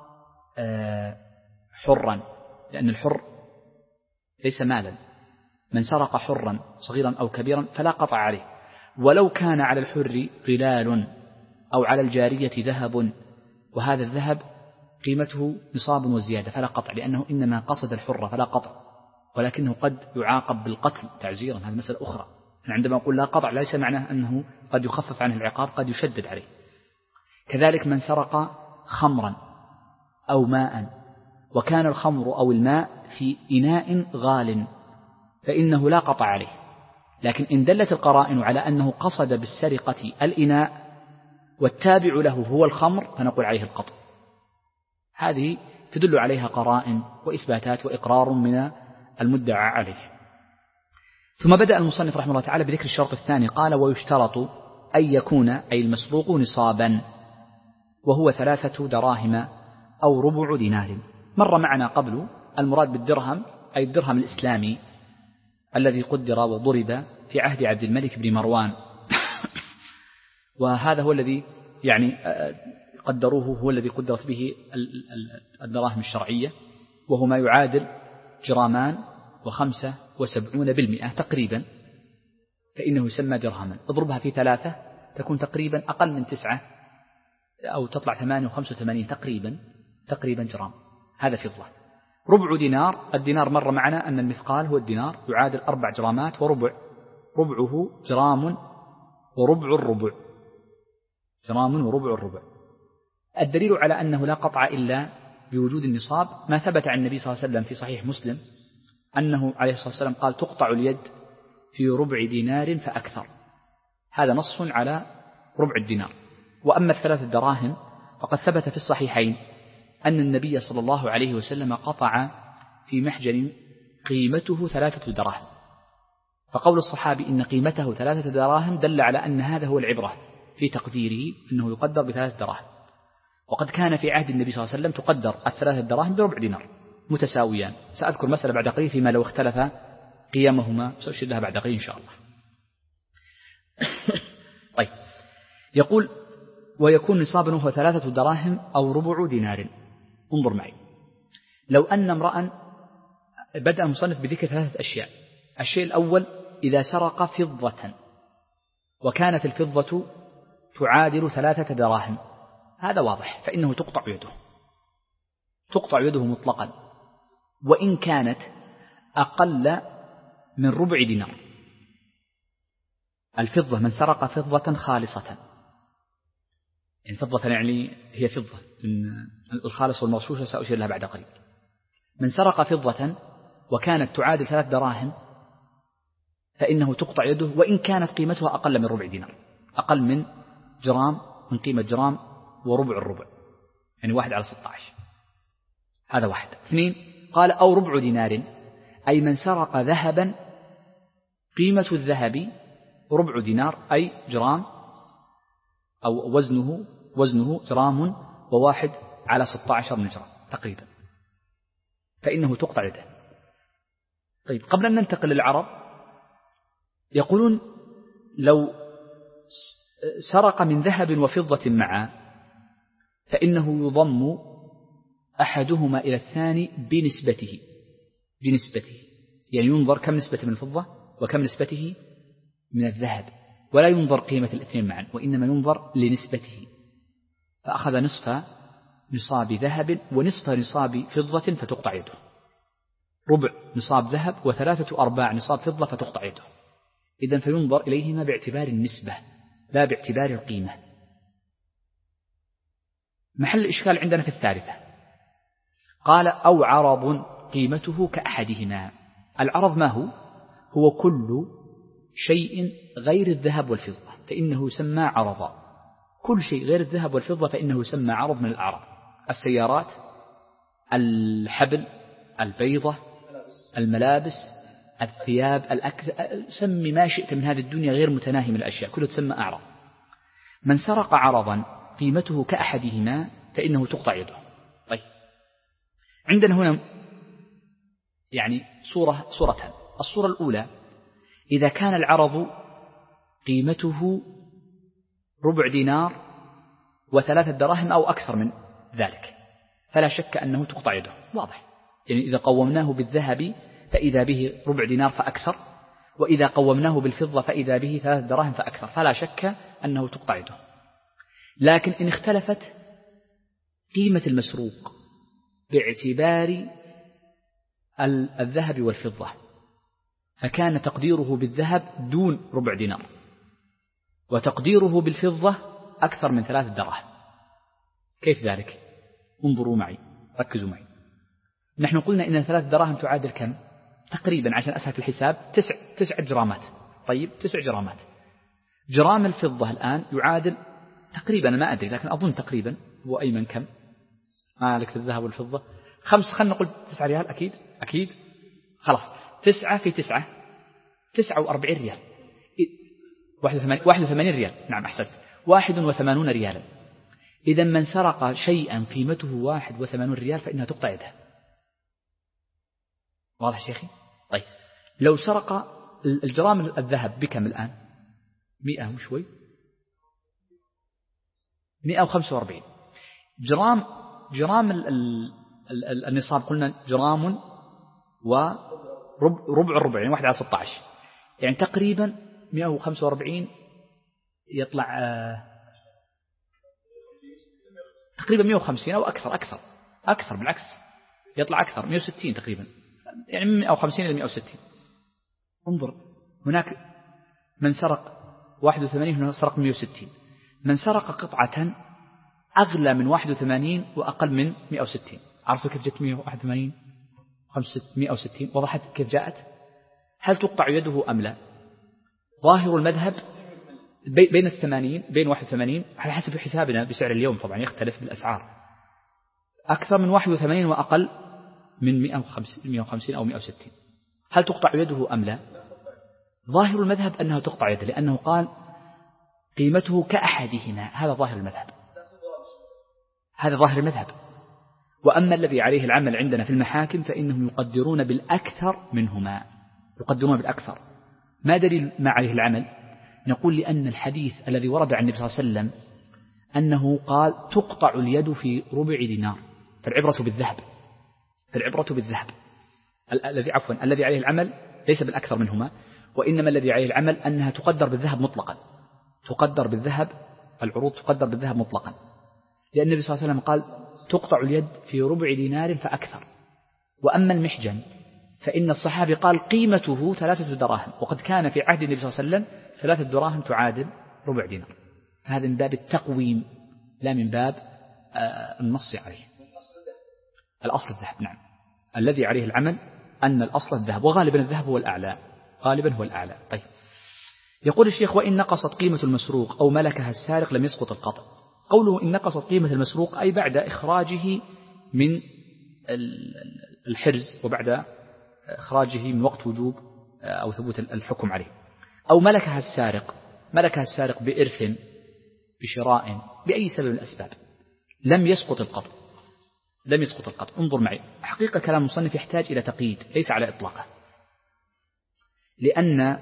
حرا لأن الحر ليس مالا، من سرق حرا صغيرا أو كبيرا فلا قطع عليه، ولو كان على الحر غلال أو على الجارية ذهب وهذا الذهب قيمته نصاب وزيادة فلا قطع، لأنه إنما قصد الحر فلا قطع، ولكنه قد يعاقب بالقتل تعزيرا، هذه مسألة أخرى. عندما نقول لا قطع ليس معناه أنه قد يخفف عنه العقاب، قد يشدد عليه. كذلك من سرق خمرا أو ماء وكان الخمر أو الماء في إناء غال فإنه لا قطع عليه، لكن إن دلت القرائن على أنه قصد بالسرقة الإناء والتابع له هو الخمر فنقول عليه القطع. هذه تدل عليها قرائن وإثباتات وإقرار من المدعى عليه. ثم بدأ المصنف رحمه الله تعالى بذكر الشرط الثاني، قال ويشترط أن يكون أي المسروق نصابا، وهو ثلاثة دراهم أو ربع دينار. مر معنا قبل المراد بالدرهم أي الدرهم الإسلامي الذي قدر وضرب في عهد عبد الملك بن مروان وهذا هو الذي يعني قدروه، هو الذي قدرت به الدراهم الشرعية، وهو ما يعادل جرامان وخمسة وسبعون بالمئة تقريبا، فإنه يسمى درهما. اضربها في ثلاثة تكون تقريبا أقل من تسعة أو تطلع ثمانية وخمسة وثمانين تقريبا تقريبا جرام، هذا فضة. ربع دينار، الدينار مر معنا أن المثقال هو الدينار يعادل أربع جرامات وربع، ربعه جرام وربع الربع، جرام وربع الربع. الدليل على أنه لا قطع إلا بوجود النصاب ما ثبت عن النبي صلى الله عليه وسلم في صحيح مسلم أنه عليه الصلاة والسلام قال تقطع اليد في ربع دينار فأكثر. هذا نص على ربع الدينار. وأما الثلاثة دراهم فقد ثبت في الصحيحين أن النبي صلى الله عليه وسلم قطع في محجن قيمته ثلاثة دراهم، فقول الصحابي إن قيمته ثلاثة دراهم دل على أن هذا هو العبرة في تقديره أنه يقدر بثلاثة دراهم. وقد كان في عهد النبي صلى الله عليه وسلم تقدر الثلاثة دراهم بربع دينار متساويان. سأذكر مسألة بعد قليل فيما لو اختلف قيمهما، سأشير لها بعد قليل إن شاء الله. طيب، يقول ويكون نصابا وهو ثلاثة دراهم أو ربع دينار. انظر معي، لو أن امرأ بدأ المصنف بذكر ثلاثة أشياء. الشيء الأول إذا سرق فضة وكانت الفضة تعادل ثلاثة دراهم، هذا واضح، فإنه تقطع يده، تقطع يده مطلقا وإن كانت أقل من ربع دينار. الفضة من سرق فضة خالصة، يعني فضة يعني هي فضة، الخالص والمغشوشة سأشير لها بعد قليل. من سرق فضة وكانت تعادل ثلاث دراهم فإنه تقطع يده وإن كانت قيمتها أقل من ربع دينار، أقل من جرام، من قيمة جرام وربع الربع، يعني واحد على ستة عشر. هذا واحد. اثنين، قال أو ربع دينار، أي من سرق ذهبا قيمة الذهب ربع دينار، أي جرام أو وزنه وزنه جرام وواحد على ستة عشر من جرام تقريبا، فإنه تقطع يده. طيب، قبل أن ننتقل للعرب، يقولون لو سرق من ذهب وفضة معا فإنه يضم أحدهما إلى الثاني بنسبته بنسبته يعني ينظر كم نسبة من الفضة وكم نسبته من الذهب، ولا ينظر قيمة الاثنين معا، وإنما ينظر لنسبته. فأخذ نصف نصاب ذهب ونصف نصاب فضة فتقطع يده، ربع نصاب ذهب وثلاثة أرباع نصاب فضة فتقطع يده. إذن فينظر إليهما باعتبار النسبة لا باعتبار القيمة. محل الإشكال عندنا في الثالثة، قال أو عرض قيمته كأحدهما. العرض ما هو؟ هو كل شيء غير الذهب والفضة فإنه يسمى عرضا. كل شيء غير الذهب والفضة فإنه يسمى عرض من الأعراض. السيارات، الحبل، البيضة، الملابس، الثياب، الأكل، سمي ما شئت من هذه الدنيا غير متناهي من الأشياء، كله تسمى أعراض. من سرق عرضا قيمته كأحدهما فإنه تقطع يده. طيب، عندنا هنا يعني صورة صورتان. الصورة الأولى، إذا كان العرض قيمته ربع دينار وثلاثة دراهم أو أكثر من ذلك فلا شك أنه تقطع يده، واضح. يعني إذا قومناه بالذهب فإذا به ربع دينار فأكثر، وإذا قومناه بالفضة فإذا به ثلاثة دراهم فأكثر، فلا شك أنه تقطع يده. لكن إن اختلفت قيمة المسروق باعتبار الذهب والفضة فكان تقديره بالذهب دون ربع دينار وتقديره بالفضة أكثر من ثلاثة دراهم، كيف ذلك؟ انظروا معي، ركزوا معي. نحن قلنا إن ثلاث دراهم تعادل كم؟ تقريبا عشان أسهل في الحساب تسع, تسع جرامات. طيب، تسع جرامات. جرام الفضة الآن يعادل تقريبا، أنا ما أدري لكن أظن تقريبا، هو أيمن كم؟ مالك في الذهب والفضة خمس، خلنا نقول تسعة ريال. أكيد أكيد خلاص، تسعة في تسعة تسعة وأربعين ريال، واحد وثمانين ريال. نعم أحسنت، واحد وثمانون ريالا. إذا من سرق شيئا قيمته واحد وثمانون ريال فإنها تقطع يده. واضح شيخي؟ طيب، لو سرق الجرام الذهب بكم الآن؟ مئة وشوي، مئة وخمسة وأربعين جرام. جرام النصاب قلنا جرام وربع الربع، يعني واحد على ستة عشر، يعني تقريبا مئة وخمسة وأربعين يطلع تقريبا مئة وخمسين أو أكثر أكثر أكثر بالعكس يطلع أكثر، مئة وستين تقريبا، يعني من مئة وخمسين إلى مئة وستين. انظر، هناك من سرق واحد وثمانين، هنا سرق مئة وستين. من سرق قطعة أغلى من واحد وثمانين وأقل من مئة وستين. عرفتوا كيف جت مئة وواحد وثمانين مئة وستين؟ وضحت كيف جاءت؟ هل تقطع يده أم لا؟ ظاهر المذهب بين الثمانين بين واحد وثمانين على حسب حسابنا بسعر اليوم، طبعا يختلف بالأسعار، أكثر من واحد وثمانين وأقل من مئة وخمسين أو مئة وستين، هل تقطع يده أم لا؟ ظاهر المذهب أنه تقطع يده، لأنه قال قيمته كأحدهما، هذا ظاهر المذهب، هذا ظاهر المذهب. وأما الذي عليه العمل عندنا في المحاكم فإنهم يقدرون بالأكثر منهما، يقدرون بالأكثر. ما دليل ما عليه العمل؟ نقول لأن الحديث الذي ورد عن النبي صلى الله عليه وسلم أنه قال تقطع اليد في ربع دينار، فالعبرة بالذهب، فالعبرة بالذهب الذي عفوا الذي عليه العمل ليس بالأكثر منهما، وإنما الذي عليه العمل أنها تقدر بالذهب مطلقا، تقدر بالذهب، العروض تقدر بالذهب مطلقا، لأن النبي صلى الله عليه وسلم قال تقطع اليد في ربع دينار فأكثر. وأما المحجن فإن الصحابي قال قيمته ثلاثة دراهم، وقد كان في عهد النبي صلى الله عليه وسلم ثلاثة دراهم تعادل ربع دينار. هذا من باب التقويم لا من باب آه النص عليه. الأصل الذهب، نعم، الذي عليه العمل أن الأصل الذهب، وغالبا الذهب هو الأعلى، غالبا هو الأعلى. طيب، يقول الشيخ وإن نقصت قيمة المسروق أو ملكها السارق لم يسقط القطع. قوله إن نقصت قيمة المسروق أي بعد إخراجه من الحرز وبعد إخراجه من وقت وجوب أو ثبوت الحكم عليه. أو ملكها السارق، ملكها السارق بإرث بشراء بأي سبب من الأسباب لم يسقط القطع، لم يسقط القطع. انظر معي، حقيقة كلام المصنف يحتاج إلى تقييد ليس على إطلاقه، لأن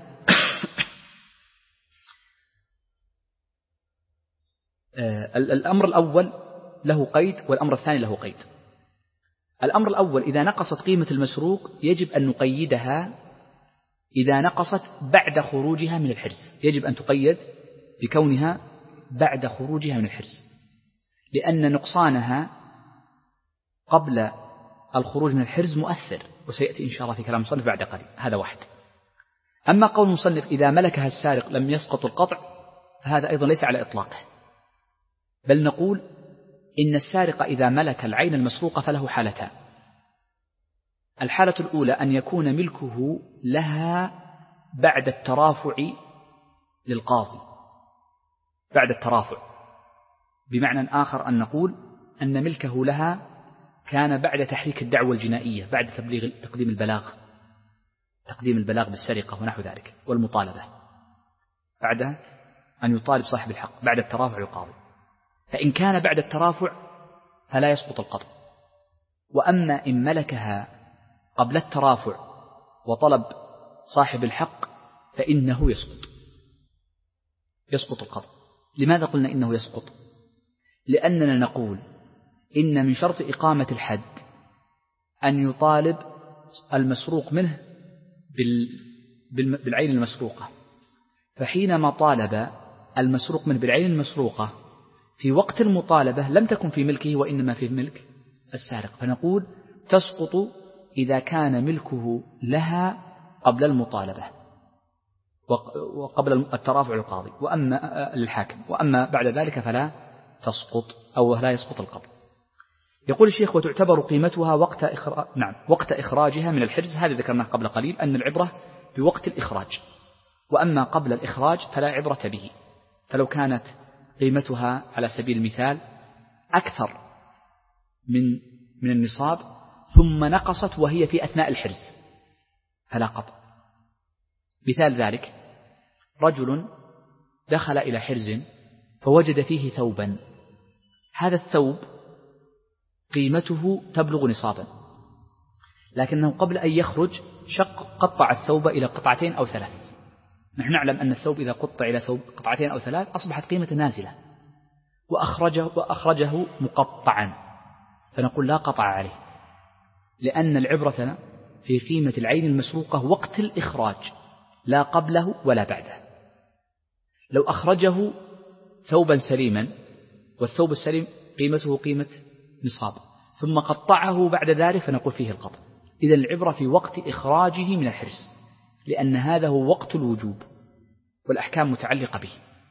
الأمر الأول له قيد والأمر الثاني له قيد. الأمر الأول إذا نقصت قيمة المسروق يجب أن نقيدها إذا نقصت بعد خروجها من الحرز، يجب أن تقيد بكونها بعد خروجها من الحرز، لأن نقصانها قبل الخروج من الحرز مؤثر، وسيأتي إن شاء الله في كلام المصنف بعد قليل. هذا واحد. أما قول المصنف إذا ملكها السارق لم يسقط القطع، هذا أيضا ليس على إطلاقه، بل نقول إن السارق إذا ملك العين المسروقة فله حالتان. الحالة الأولى أن يكون ملكه لها بعد الترافع للقاضي، بعد الترافع، بمعنى آخر أن نقول أن ملكه لها كان بعد تحريك الدعوة الجنائية، بعد تبليغ تقديم البلاغ، تقديم البلاغ بالسرقة ونحو ذلك والمطالبة، بعد أن يطالب صاحب الحق بعد الترافع للقاضي. فإن كان بعد الترافع فلا يسقط القطع. وأما إن ملكها قبل الترافع وطلب صاحب الحق فإنه يسقط، يسقط القطع. لماذا قلنا إنه يسقط؟ لأننا نقول إن من شرط إقامة الحد أن يطالب المسروق منه بالعين المسروقة، فحينما طالب المسروق منه بالعين المسروقة في وقت المطالبة لم تكن في ملكه وإنما في ملك السارق، فنقول تسقط إذا كان ملكه لها قبل المطالبة وقبل الترافع القاضي وأما للحاكم، وأما بعد ذلك فلا تسقط أو لا يسقط القطع. يقول الشيخ وتعتبر قيمتها وقت إخراج، نعم، وقت إخراجها من الحرز، هذا ذكرناه قبل قليل أن العبرة بوقت الإخراج، وأما قبل الإخراج فلا عبرة به. فلو كانت قيمتها على سبيل المثال أكثر من من النصاب ثم نقصت وهي في أثناء الحرز فلا قطع. مثال ذلك رجل دخل إلى حرز فوجد فيه ثوبا، هذا الثوب قيمته تبلغ نصابا، لكنه قبل أن يخرج شق قطع الثوب إلى قطعتين أو ثلاث. نحن نعلم أن الثوب إذا قطع إلى ثوب قطعتين أو ثلاث أصبحت قيمة نازلة، وأخرجه, وأخرجه مقطعا، فنقول لا قطع عليه، لأن العبرة في قيمة العين المسروقة وقت الإخراج لا قبله ولا بعده. لو أخرجه ثوبا سليما والثوب السليم قيمته قيمة نصاب ثم قطعه بعد ذلك فنقول فيه القطع. إذن العبرة في وقت إخراجه من الحرز، لأن هذا هو وقت الوجوب والأحكام متعلقة به.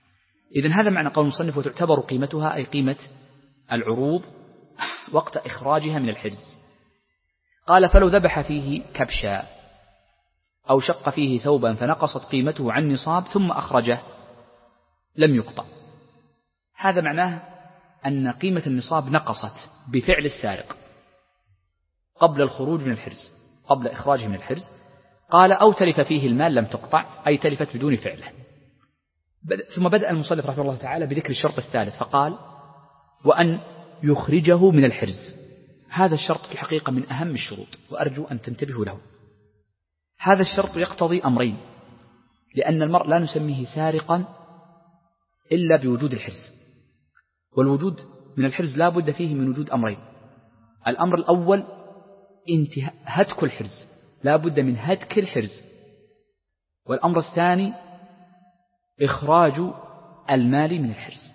إذن هذا معنى قول المصنف وتعتبر قيمتها أي قيمة العروض وقت إخراجها من الحرز. قال فلو ذبح فيه كبشا أو شق فيه ثوبا فنقصت قيمته عن نصاب ثم أخرجه لم يقطع. هذا معناه أن قيمة النصاب نقصت بفعل السارق قبل الخروج من الحرز، قبل إخراجه من الحرز. قال أو تلف فيه المال لم تقطع، أي تلفت بدون فعله. ثم بدأ المصنف رحمه الله تعالى بذكر الشرط الثالث فقال وأن يخرجه من الحرز. هذا الشرط في الحقيقة من أهم الشروط وأرجو أن تنتبهوا له. هذا الشرط يقتضي أمرين، لأن المرء لا نسميه سارقا إلا بوجود الحرز، والوجود من الحرز لا بد فيه من وجود أمرين. الأمر الأول انتهاء هتك الحرز، لا بد من هتك الحرز. والأمر الثاني إخراج المال من الحرز.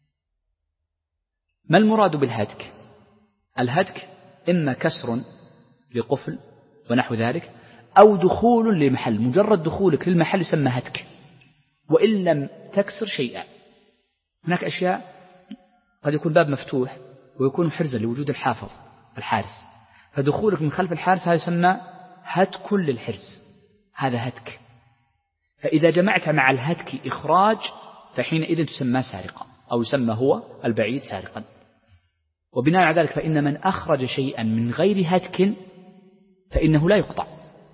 ما المراد بالهتك؟ الهتك إما كسر لقفل ونحو ذلك، أو دخول لمحل. مجرد دخولك للمحل يسمى هتك، وإن لم تكسر شيئا. هناك أشياء قد يكون باب مفتوح ويكون حرزا لوجود الحافظ الحارس، فدخولك من خلف الحارس هذا يسمى هتك للحرز، هذا هتك. فإذا جمعت مع الهتك إخراج فحينئذ تسمى سارقا، أو يسمى هو البعيد سارقا. وبناء على ذلك فإن من أخرج شيئا من غير هتك فإنه لا يقطع،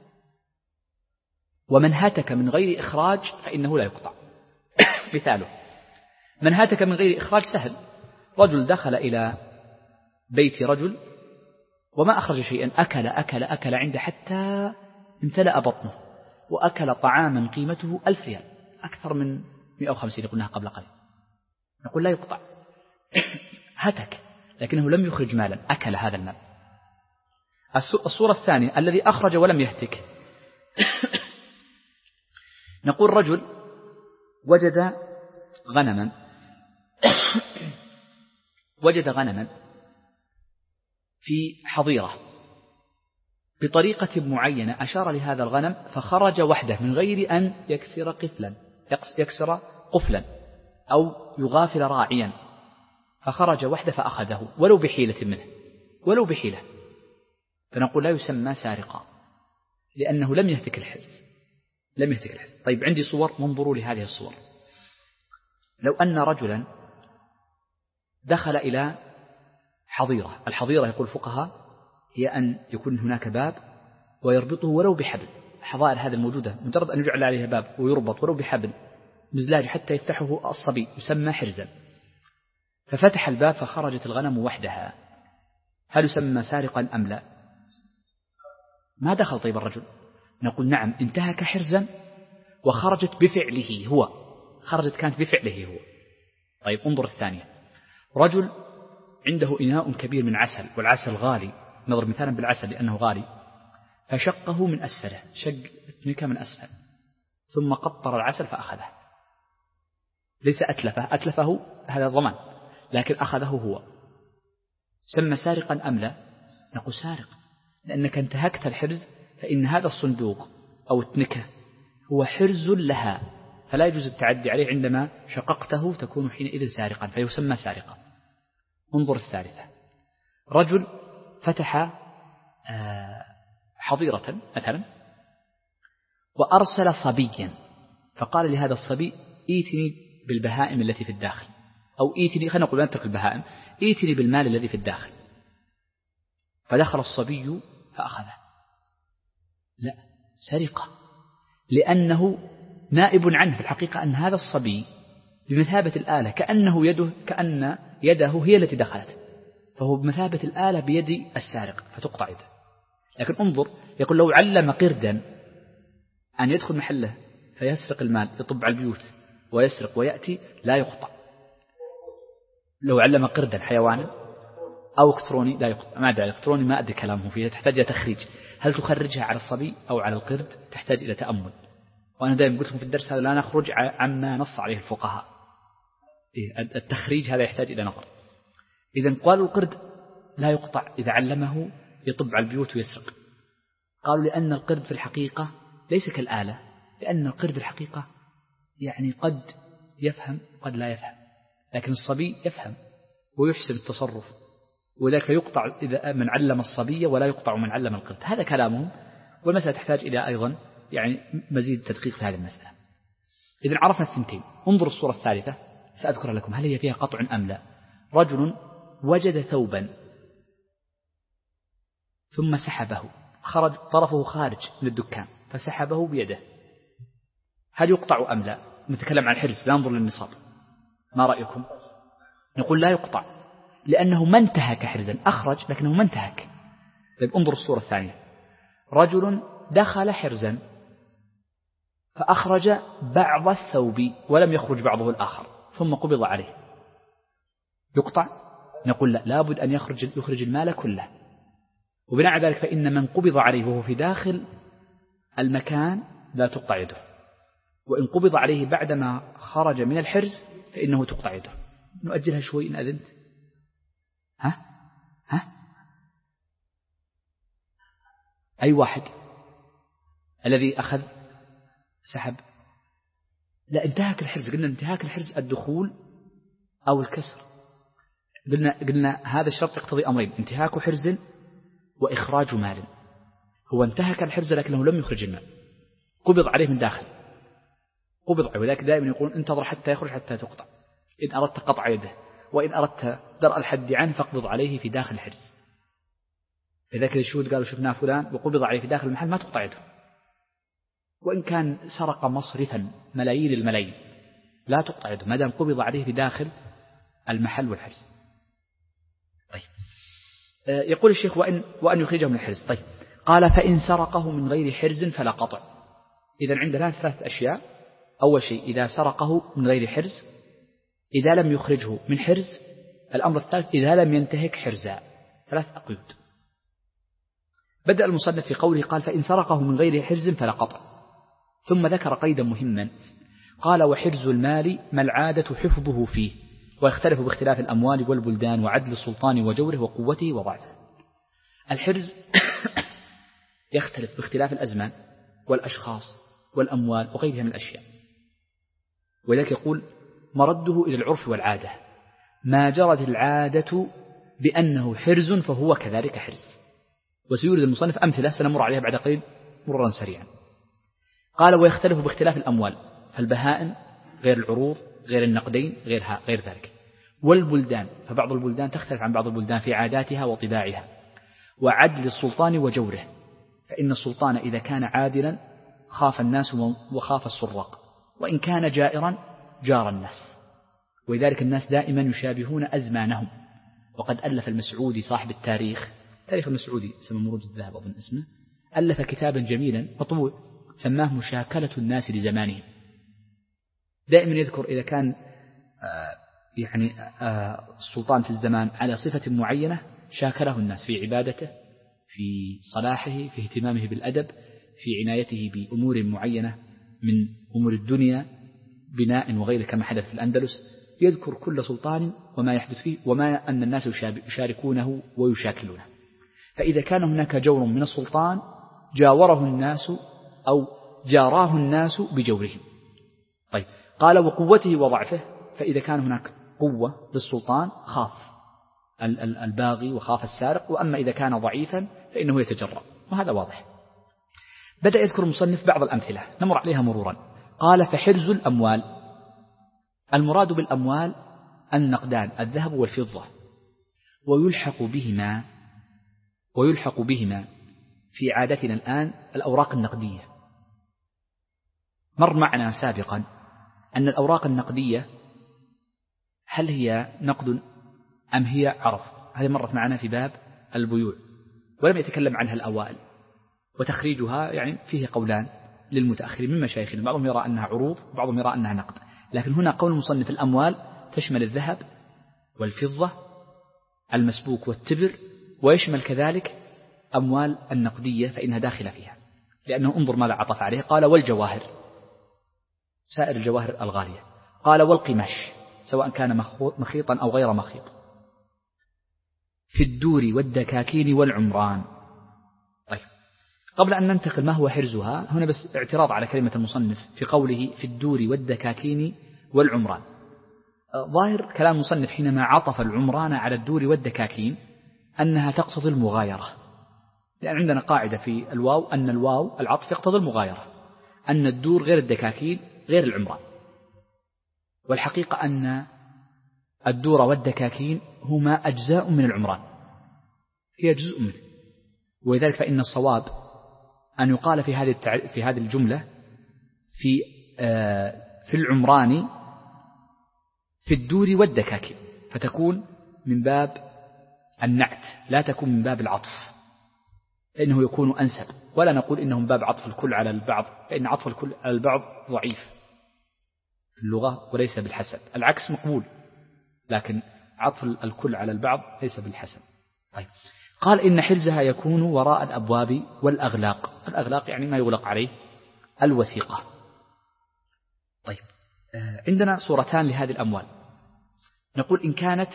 ومن هتك من غير إخراج فإنه لا يقطع. مثاله من هتك من غير إخراج سهل. رجل دخل إلى بيت رجل وما أخرج شيئا، أكل أكل أكل عنده حتى امتلأ بطنه، وأكل طعاما قيمته ألف ريال، أكثر من مئة وخمسين قلناها قبل قليل، نقول لا يقطع. هتك لكنه لم يخرج مالا، أكل هذا المال. الصورة الثانية الذي أخرج ولم يهتك. نقول رجل وجد غنما وجد غنما في حظيرة بطريقة معينة، أشار لهذا الغنم فخرج وحده من غير أن يكسر قفلا يكسر قفلا أو يغافل راعيا، فخرج وحده فأخذه ولو بحيلة منه ولو بحيلة، فنقول لا يسمى سارقا لأنه لم يهتك الحرز لم يهتك الحرز. طيب عندي صور، منظروا لهذه الصور. لو أن رجلا دخل إلى حظيرة، الحظيرة يقول الفقهاء هي أن يكون هناك باب ويربطه ولو بحبل. الحظائر هذه الموجودة مجرد أن يجعل عليها باب ويربط ولو بحبل مزلاج حتى يفتحه الصبي يسمى حرزا. ففتح الباب فخرجت الغنم وحدها، هل يسمى سارقا أم لا؟ ما دخل طيب الرجل، نقول نعم انتهك حرزا وخرجت بفعله هو، خرجت كانت بفعله هو. طيب انظر الثانية، رجل عنده إناء كبير من عسل والعسل غالي، نضرب مثالا بالعسل لأنه غالي، فشقه من أسفله، شق تنكه من أسفل ثم قطر العسل فأخذه، ليس أتلفه، أتلفه هذا ضمان لكن أخذه هو، سمى سارقا أم لا؟ نقول سارق لأنك انتهكت الحرز، فإن هذا الصندوق أو التنكة هو حرز لها، فلا يجوز التعدي عليه. عندما شققته تكون حينئذ سارقا فيسمى سارقا. انظر الثالثة، رجل فتح حظيرة مثلا وأرسل صبيا فقال لهذا الصبي ايتني بالبهائم التي في الداخل، أو ايتني، خلينا نقول نترك البهائم، ايتني بالمال الذي في الداخل، فدخل الصبي فأخذه، لا سرقة، لأنه نائب عنه في الحقيقة أن هذا الصبي بمثابة الآلة، كأنه يده كأن يده هي التي دخلت، فهو بمثابة الآلة بيد السارق فتقطع يده. لكن انظر، يقول لو علم قردا أن يدخل محله فيسرق المال، يطب على البيوت ويسرق ويأتي، لا يقطع. لو علم قردا حيوانا أو إلكتروني لا يقطع. ما أدري إلكتروني ما أدري كلامه فيه، تحتاج إلى تخريج، هل تخرجها على الصبي أو على القرد؟ تحتاج إلى تأمل. وأنا دائما قلت لكم في الدرس هذا لا نخرج عما نص عليه الفقهاء، التخريج هذا يحتاج إلى نظر. إذن قالوا القرد لا يقطع إذا علمه يطب على البيوت ويسرق، قالوا لأن القرد في الحقيقة ليس كالآلة، لأن القرد في الحقيقة يعني قد يفهم قد لا يفهم، لكن الصبي يفهم ويحسن التصرف، وذلك يقطع إذا من علم الصبي ولا يقطع من علم القرد. هذا كلامهم، والمسألة تحتاج إلى أيضا يعني مزيد تدقيق في هذه المسألة. إذن عرفنا الثنتين. انظر الصورة الثالثة سأذكر لكم هل هي فيها قطع أم لا. رجل وجد ثوبا ثم سحبه، خرج طرفه خارج من الدكان فسحبه بيده، هل يقطع أم لا؟ نتكلم عن الحرز لا ننظر للنصاب، ما رأيكم؟ نقول لا يقطع، لأنه ما انتهك حرزا، أخرج لكنه ما انتهك. طيب انظر الصورة الثانية. رجل دخل حرزا فأخرج بعض الثوب ولم يخرج بعضه الآخر ثم قبض عليه، يقطع؟ نقول لا، لابد أن يخرج يخرج المال كله. وبناء على ذلك فإن من قبض عليه وهو في داخل المكان لا تقطع يده، وإن قبض عليه بعدما خرج من الحرز فإنه تقطع يده. نؤجلها شوي إن أذنت. ها؟ ها؟ أي واحد الذي أخذ سحب؟ لا، انتهاك الحرز. قلنا انتهاك الحرز الدخول أو الكسر. قلنا, قلنا هذا الشرط يقتضي أمرين: انتهاك حرز وإخراج مال. هو انتهك الحرز لكنه لم يخرج المال، قبض عليه من داخل، قبض عليه. ولذلك دائما يقولون انتظر حتى يخرج حتى تقطع، إن أردت قطع يده، وإن أردت درء الحد عنه فاقبض عليه في داخل الحرز. لذلك الشهود قالوا شفنا فلان وقبض عليه في داخل المحل ما تقطع يده، وإن كان سرق مصرفا ملايين الملايين لا تقطع يده ما دام قبض عليه في داخل المحل والحرز. طيب يقول الشيخ وأن, وأن يخرجه من الحرز. طيب قال فإن سرقه من غير حرز فلا قطع. إذن عندنا ثلاثة أشياء. أول شيء إذا سرقه من غير حرز، إذا لم يخرجه من حرز، الأمر الثالث إذا لم ينتهك حرزا. ثلاث أقيود. بدأ المصنف في قوله قال فإن سرقه من غير حرز فلا قطع، ثم ذكر قيدا مهما قال وحرز المال ما العادة حفظه فيه، ويختلف باختلاف الأموال والبلدان وعدل السلطان وجوره وقوته وضعفه. الحرز يختلف باختلاف الأزمان والأشخاص والأموال وغيرها من الأشياء، ولذلك يقول مرده إلى العرف والعادة، ما جرت العادة بأنه حرز فهو كذلك حرز. وسيورد المصنف أمثلة سنمر عليها بعد قليل مررا سريعا. قال ويختلف باختلاف الأموال، فالبهائم غير العروض غير النقدين غيرها غير ذلك، والبلدان فبعض البلدان تختلف عن بعض البلدان في عاداتها وطباعها، وعدل السلطان وجوره، فإن السلطان إذا كان عادلا خاف الناس وخاف السراق، وإن كان جائرا جار الناس، ولذلك الناس دائما يشابهون أزمانهم. وقد ألف المسعودي صاحب التاريخ، تاريخ المسعودي سمى مرود الذهب أظن اسمه، ألف كتابا جميلا مطبوع سماه مشاكلة الناس لزمانهم. دائما يذكر إذا كان آه يعني آه السلطان في الزمان على صفة معينة شاكله الناس في عبادته، في صلاحه، في اهتمامه بالأدب، في عنايته بأمور معينة من أمور الدنيا، بناء وغيره كما حدث في الأندلس. يذكر كل سلطان وما يحدث فيه وما أن الناس يشاركونه ويشاكلونه. فإذا كان هناك جور من السلطان جاوره الناس أو جاراه الناس بجورهم. طيب قال وقوته وضعفه، فإذا كان هناك قوة للسلطان خاف الباغي وخاف السارق، وأما إذا كان ضعيفا فإنه يتجرأ، وهذا واضح. بدأ يذكر المصنف بعض الأمثلة نمر عليها مرورا. قال فحرز الأموال، المراد بالأموال النقدان الذهب والفضة، ويلحق بهما ويلحق بهما في عادتنا الآن الأوراق النقدية. مر معنا سابقا أن الأوراق النقدية هل هي نقد أم هي عرف؟ هذه مرت معنا في باب البيوع ولم يتكلم عنها الأوائل، وتخريجها يعني فيه قولان للمتأخرين من مشايخنا، بعضهم يرى أنها عروض وبعضهم يرى أنها نقد. لكن هنا قول المصنف الأموال تشمل الذهب والفضة المسبوك والتبر، ويشمل كذلك أموال النقدية فإنها داخلة فيها، لأنه انظر ماذا عطف عليه. قال والجواهر سائر الجواهر الغالية، قال والقماش سواء كان مخيطا أو غير مخيط، في الدور والدكاكين والعمران. طيب قبل أن ننتقل ما هو حرزها، هنا بس اعتراض على كلمة المصنف في قوله في الدور والدكاكين والعمران. ظاهر كلام المصنف حينما عطف العمران على الدور والدكاكين أنها تقتضي المغايرة، لأن عندنا قاعدة في الواو أن الواو العطف يقتضي المغايرة، أن الدور غير الدكاكين غير العمران. والحقيقة أن الدور والدكاكين هما أجزاء من العمران، هي جزء منه، ولذلك فإن الصواب أن يقال في هذه في هذه الجملة في في العمران في الدور والدكاكين، فتكون من باب النعت لا تكون من باب العطف، لأنه يكون أنسب. ولا نقول إنه من باب عطف الكل على البعض، فإن عطف الكل على البعض ضعيف في اللغة وليس بالحسن، العكس مقبول، لكن عطف الكل على البعض ليس بالحسن. طيب. قال إن حرزها يكون وراء الأبواب والأغلاق. الأغلاق يعني ما يغلق عليه الوثيقة. طيب. عندنا صورتان لهذه الأموال، نقول إن كانت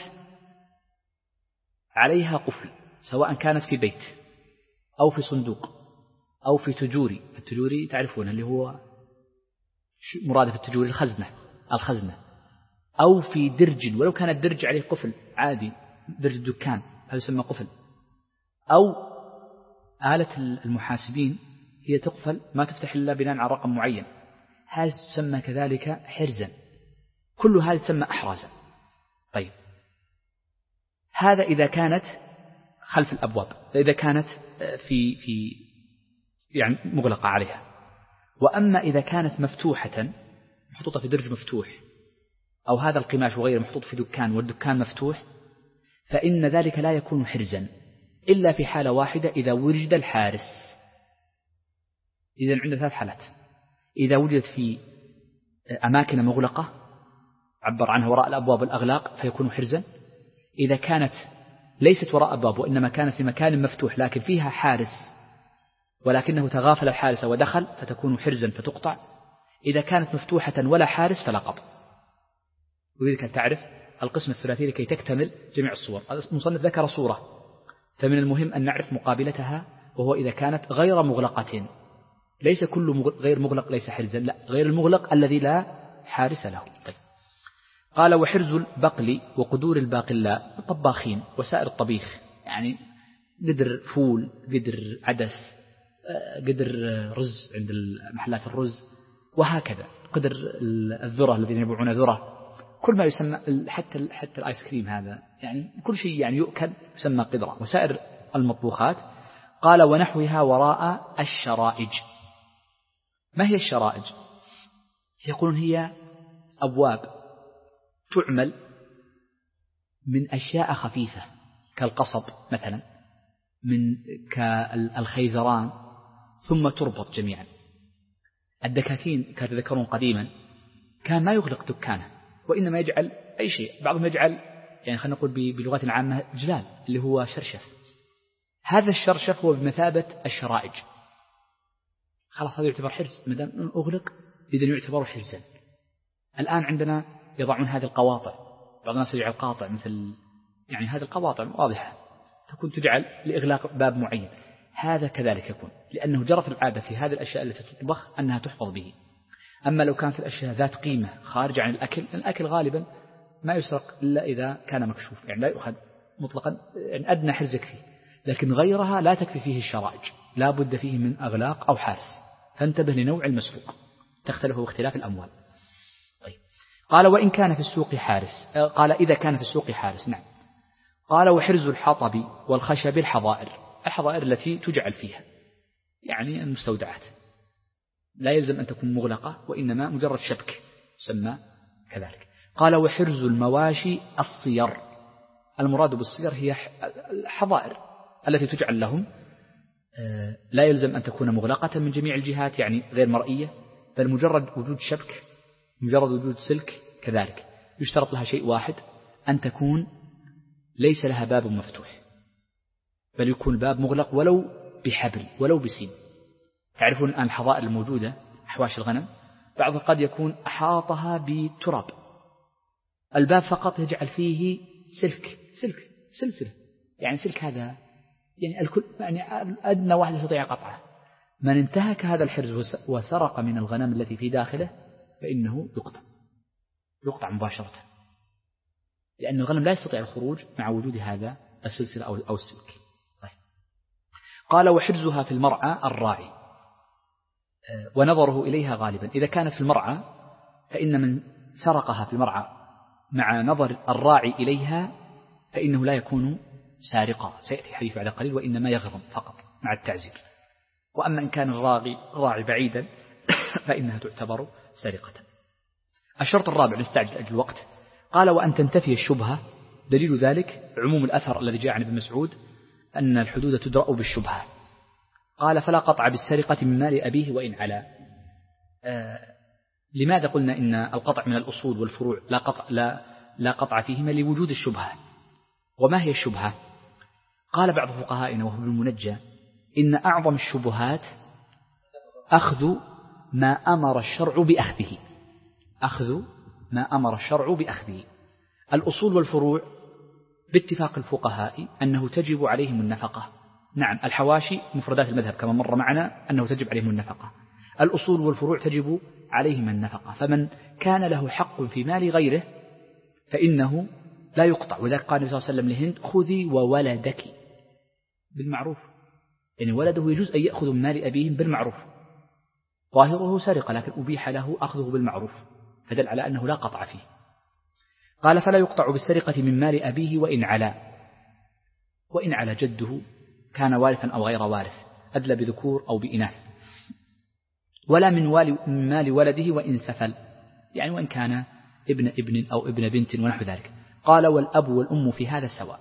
عليها قفل، سواء كانت في بيت أو في صندوق أو في تجوري. التجوري تعرفون اللي هو مرادف التجوري الخزنة الخزنة أو في درج، ولو كان الدرج عليه قفل عادي، درج الدكان هذا يسمى قفل. أو آلة المحاسبين هي تقفل ما تفتح إلا بناء على رقم معين، هذا تسمى كذلك حرزا، كل هذا تسمى أحرازا. طيب. هذا إذا كانت خلف الأبواب، إذا كانت في في يعني مغلقة عليها. وأما إذا كانت مفتوحة محطوطة في درج مفتوح، أو هذا القماش وغيره محطوط في دكان والدكان مفتوح، فإن ذلك لا يكون حرزا إلا في حالة واحدة، إذا وجد الحارس. إذن عندنا ثلاث حالات: إذا وجدت في أماكن مغلقة عبر عنها وراء الأبواب والأغلاق فيكون حرزا. إذا كانت ليست وراء أبواب وإنما كانت في مكان مفتوح لكن فيها حارس ولكنه تغافل الحارس ودخل فتكون حرزا فتقطع. إذا كانت مفتوحة ولا حارس فلا قطع. وذلك تعرف القسم الثلاثي لكي تكتمل جميع الصور. المصنف ذكر صورة، فمن المهم أن نعرف مقابلتها، وهو إذا كانت غير مغلقة. ليس كل غير مغلق ليس حرزا، لا، غير المغلق الذي لا حارس له. طيب. قال: وحرز البقل وقدور الباقلاء الطباخين وسائر الطبيخ، يعني قدر فول، قدر عدس، قدر رز عند محلات الرز، وهكذا قدر الذرة الذين يبيعون ذرة، كل ما يسمى حتى حتى الآيس كريم هذا، يعني كل شيء يعني يؤكل يسمى قدرة، وسائر المطبوخات. قال: ونحوها وراء الشرائج. ما هي الشرائج؟ يقولون هي أبواب تعمل من أشياء خفيفة كالقصب مثلا، من كالخيزران، ثم تربط جميعا. الدكاكين كانوا يذكرون قديما كان ما يغلق دكانه، وإنما يجعل أي شيء، بعضهم يجعل يعني خلينا نقول بلغة العامة جلال اللي هو شرشف. هذا الشرشف هو بمثابة الشرائج، خلاص هذا يعتبر حرز ما دام أغلق، إذن يعتبر حرزا. الآن عندنا يضعون هذه القواطع، بعض الناس يجعل قاطع مثل يعني هذه القواطع واضحة تكون تجعل لإغلاق باب معين، هذا كذلك يكون، لأنه جرت العادة في هذه الأشياء التي تطبخ أنها تحفظ به. أما لو كانت الأشياء ذات قيمة خارج عن الأكل، الأكل غالبا ما يسرق إلا إذا كان مكشوف، يعني لا يؤخذ مطلقا، يعني أدنى حرز يكفي، لكن غيرها لا تكفي فيه الشرائج، لا بد فيه من أغلاق أو حارس، فانتبه لنوع المسروق، تختلف باختلاف الأموال. طيب. قال: وإن كان في السوق حارس. قال: إذا كان في السوق حارس، نعم. قال: وحرز الحطب والخشب الحظائر، الحظائر التي تجعل فيها يعني المستودعات، لا يلزم أن تكون مغلقة، وإنما مجرد شبك سمى كذلك. قال: وحرز المواشي الصير، المراد بالصير هي الحظائر التي تجعل لهم، لا يلزم أن تكون مغلقة من جميع الجهات يعني غير مرئية، بل مجرد وجود شبك، مجرد وجود سلك كذلك. يشترط لها شيء واحد، أن تكون ليس لها باب مفتوح، بل يكون باب مغلق ولو بحبل ولو بسين. تعرفون الآن الحظائر الموجودة أحواش الغنم بعضها قد يكون أحاطها بتراب، الباب فقط يجعل فيه سلك سلك سلسلة، يعني سلك هذا يعني الكل يعني أدنى واحد يستطيع قطعه. من انتهك هذا الحرز وسرق من الغنم التي في داخله فإنه يقتل. يقطع مباشرة، لأن الغنم لا يستطيع الخروج مع وجود هذا السلسلة أو السلك. طيب. قال وحرزها في المرعى الراعي ونظره إليها غالبا. إذا كانت في المرعى فإن من سرقها في المرعى مع نظر الراعي إليها فإنه لا يكون سارقا، سيأتي حديث بعد قليل، وإنما يغرم فقط مع التعزير. وأما إن كان الراعي الراعي بعيدا فإنها تعتبر سارقة. الشرط الرابع، نستعجل أجل الوقت، قال وأن تنتفي الشبهة. دليل ذلك عموم الأثر الذي جاء عن ابن مسعود أن الحدود تدرأ بالشبهة. قال فلا قطع بالسرقة من مال أبيه وإن علا. آه لماذا قلنا إن القطع من الأصول والفروع لا قطع, لا لا قطع فيهما؟ لوجود الشبهة. وما هي الشبهة؟ قال بعض فقهائنا وهو المنجى إن أعظم الشبهات أخذ ما أمر الشرع بأخذه، أخذ ما أمر الشرع بأخذه. الأصول والفروع باتفاق الفقهاء أنه تجب عليهم النفقة. نعم، الحواشي مفردات المذهب كما مر معنا أنه تجب عليهم النفقة. الأصول والفروع تجب عليهم النفقة. فمن كان له حق في مال غيره فإنه لا يقطع. وذلك قال النبي صلى الله عليه وسلم لهند خذي وولدك بالمعروف، يعني ولده يجوز أن يأخذ من مال أبيهم بالمعروف، ظاهره سرقة لكن أبيح له أخذه بالمعروف، فدل على أنه لا قطع فيه. قال فلا يقطع بالسرقة من مال أبيه وإن علا. وإن علا جده كان وارثا أو غير وارث، أدلى بذكور أو بإناث. ولا من مال ولده وإن سفل، يعني وإن كان ابن ابن أو ابن بنت ونحو ذلك. قال والأب والأم في هذا سواء،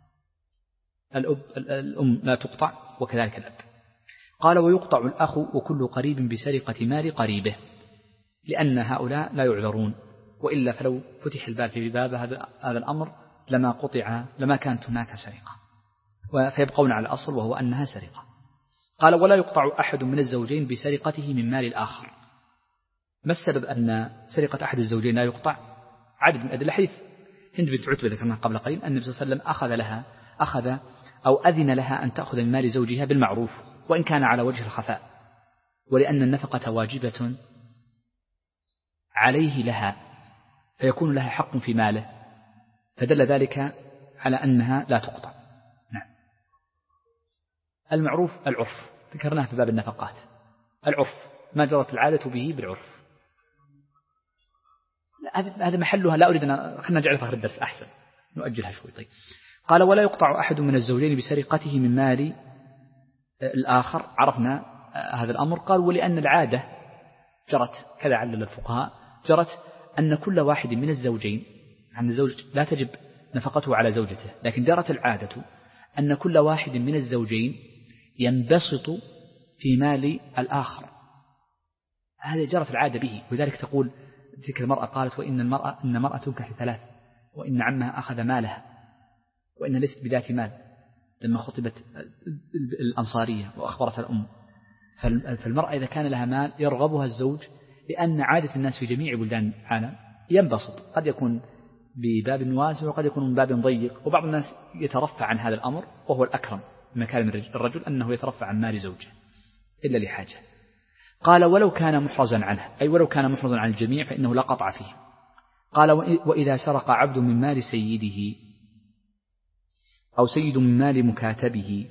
الأب الأم لا تقطع وكذلك الأب. قال ويقطع الأخ وكل قريب بسرقة مال قريبه، لأن هؤلاء لا يعذرون، وإلا فلو فتح الباب في باب هذا هذا الأمر لما قطع لما كانت هناك سرقة، فيبقون على الأصل وهو أنها سرقة. قال ولا يقطع أحد من الزوجين بسرقته من مال الآخر. ما السبب أن سرقة أحد الزوجين لا يقطع؟ عدد من أدلة. حديث هند بنت عتبة ذكرناها قبل قليل أن النبي صلى الله عليه وسلم أخذ لها أخذ أو أذن لها أن تأخذ من مال زوجها بالمعروف وإن كان على وجه الخفاء، ولأن النفقة واجبة عليه لها فيكون لها حق في ماله، فدل ذلك على أنها لا تقطع. نعم. المعروف العرف ذكرناه في باب النفقات، العرف ما جرت العادة به بالعرف. هذا محلها، لا أريد أن خلنا نجعل فخر الدرس أحسن، نؤجلها شوي. طيب. قال ولا يقطع أحد من الزوجين بسرقته من مال الآخر. عرفنا هذا الأمر. قال ولأن العادة جرت، كذا علل الفقهاء، جرت أن كل واحد من الزوجين، عن الزوج لا تجب نفقته على زوجته، لكن جرت العادة أن كل واحد من الزوجين ينبسط في مال الآخر. هذا جرت العادة به، وذلك تقول تلك المرأة قالت وإن المرأة إن المرأة تنكح ثلاث، وإن عمها أخذ مالها، وإن ليست بذات مال، لما خطبت الأنصارية وأخبرت الأم. فالمرأة إذا كان لها مال يرغبها الزوج، لأن عادة الناس في جميع بلدان العالم ينبسط، قد يكون بباب واسع وقد يكون من باب ضيق، وبعض الناس يترفع عن هذا الأمر، وهو الأكرم مكان الرجل أنه يترفع عن مال زوجه إلا لحاجة. قال ولو كان محرزا عنه، أي ولو كان محرزا عن الجميع فإنه لا قطع فيه. قال وإذا سرق عبد من مال سيده أو سيد من مال مكاتبه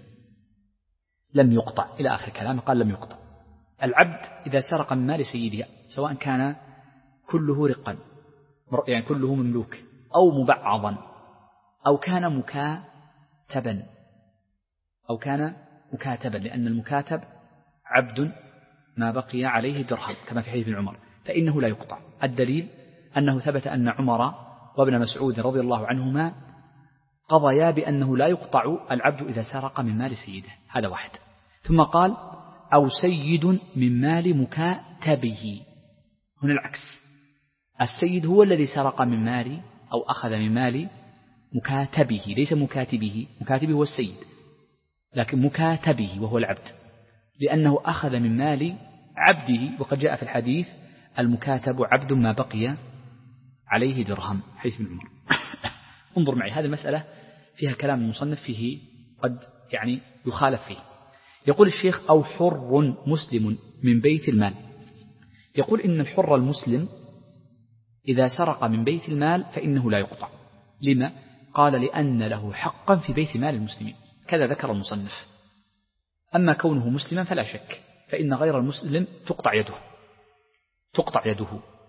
لم يقطع، إلى آخر كلام. قال لم يقطع. العبد إذا سرق من مال سيده سواء كان كله رقا، يعني كله مملوك، أو مبعضا، أو كان مكاتبا أو كان مكاتبا لأن المكاتب عبد ما بقي عليه درهم كما في حديث عمر، فإنه لا يقطع. الدليل أنه ثبت أن عمر وابن مسعود رضي الله عنهما قضيا بأنه لا يقطع العبد إذا سرق من مال سيده. هذا واحد. ثم قال أو سيد من مال مكاتبه. هنا العكس، السيد هو الذي سرق من مال أو أخذ من مال مكاتبه، ليس مكاتبه. مكاتبه هو السيد، لكن مكاتبه وهو العبد، لأنه أخذ من مال عبده، وقد جاء في الحديث المكاتب عبد ما بقي عليه درهم، حديث ابن عمر. انظر معي، هذه المسألة فيها كلام المصنف فيه قد يعني يخالف فيه. يقول الشيخ أو حر مسلم من بيت المال. يقول إن الحر المسلم إذا سرق من بيت المال فإنه لا يقطع. لما؟ قال لأن له حقا في بيت مال المسلمين، كذا ذكر المصنف. أما كونه مسلما فلا شك، فإن غير المسلم تقطع يده تقطع يده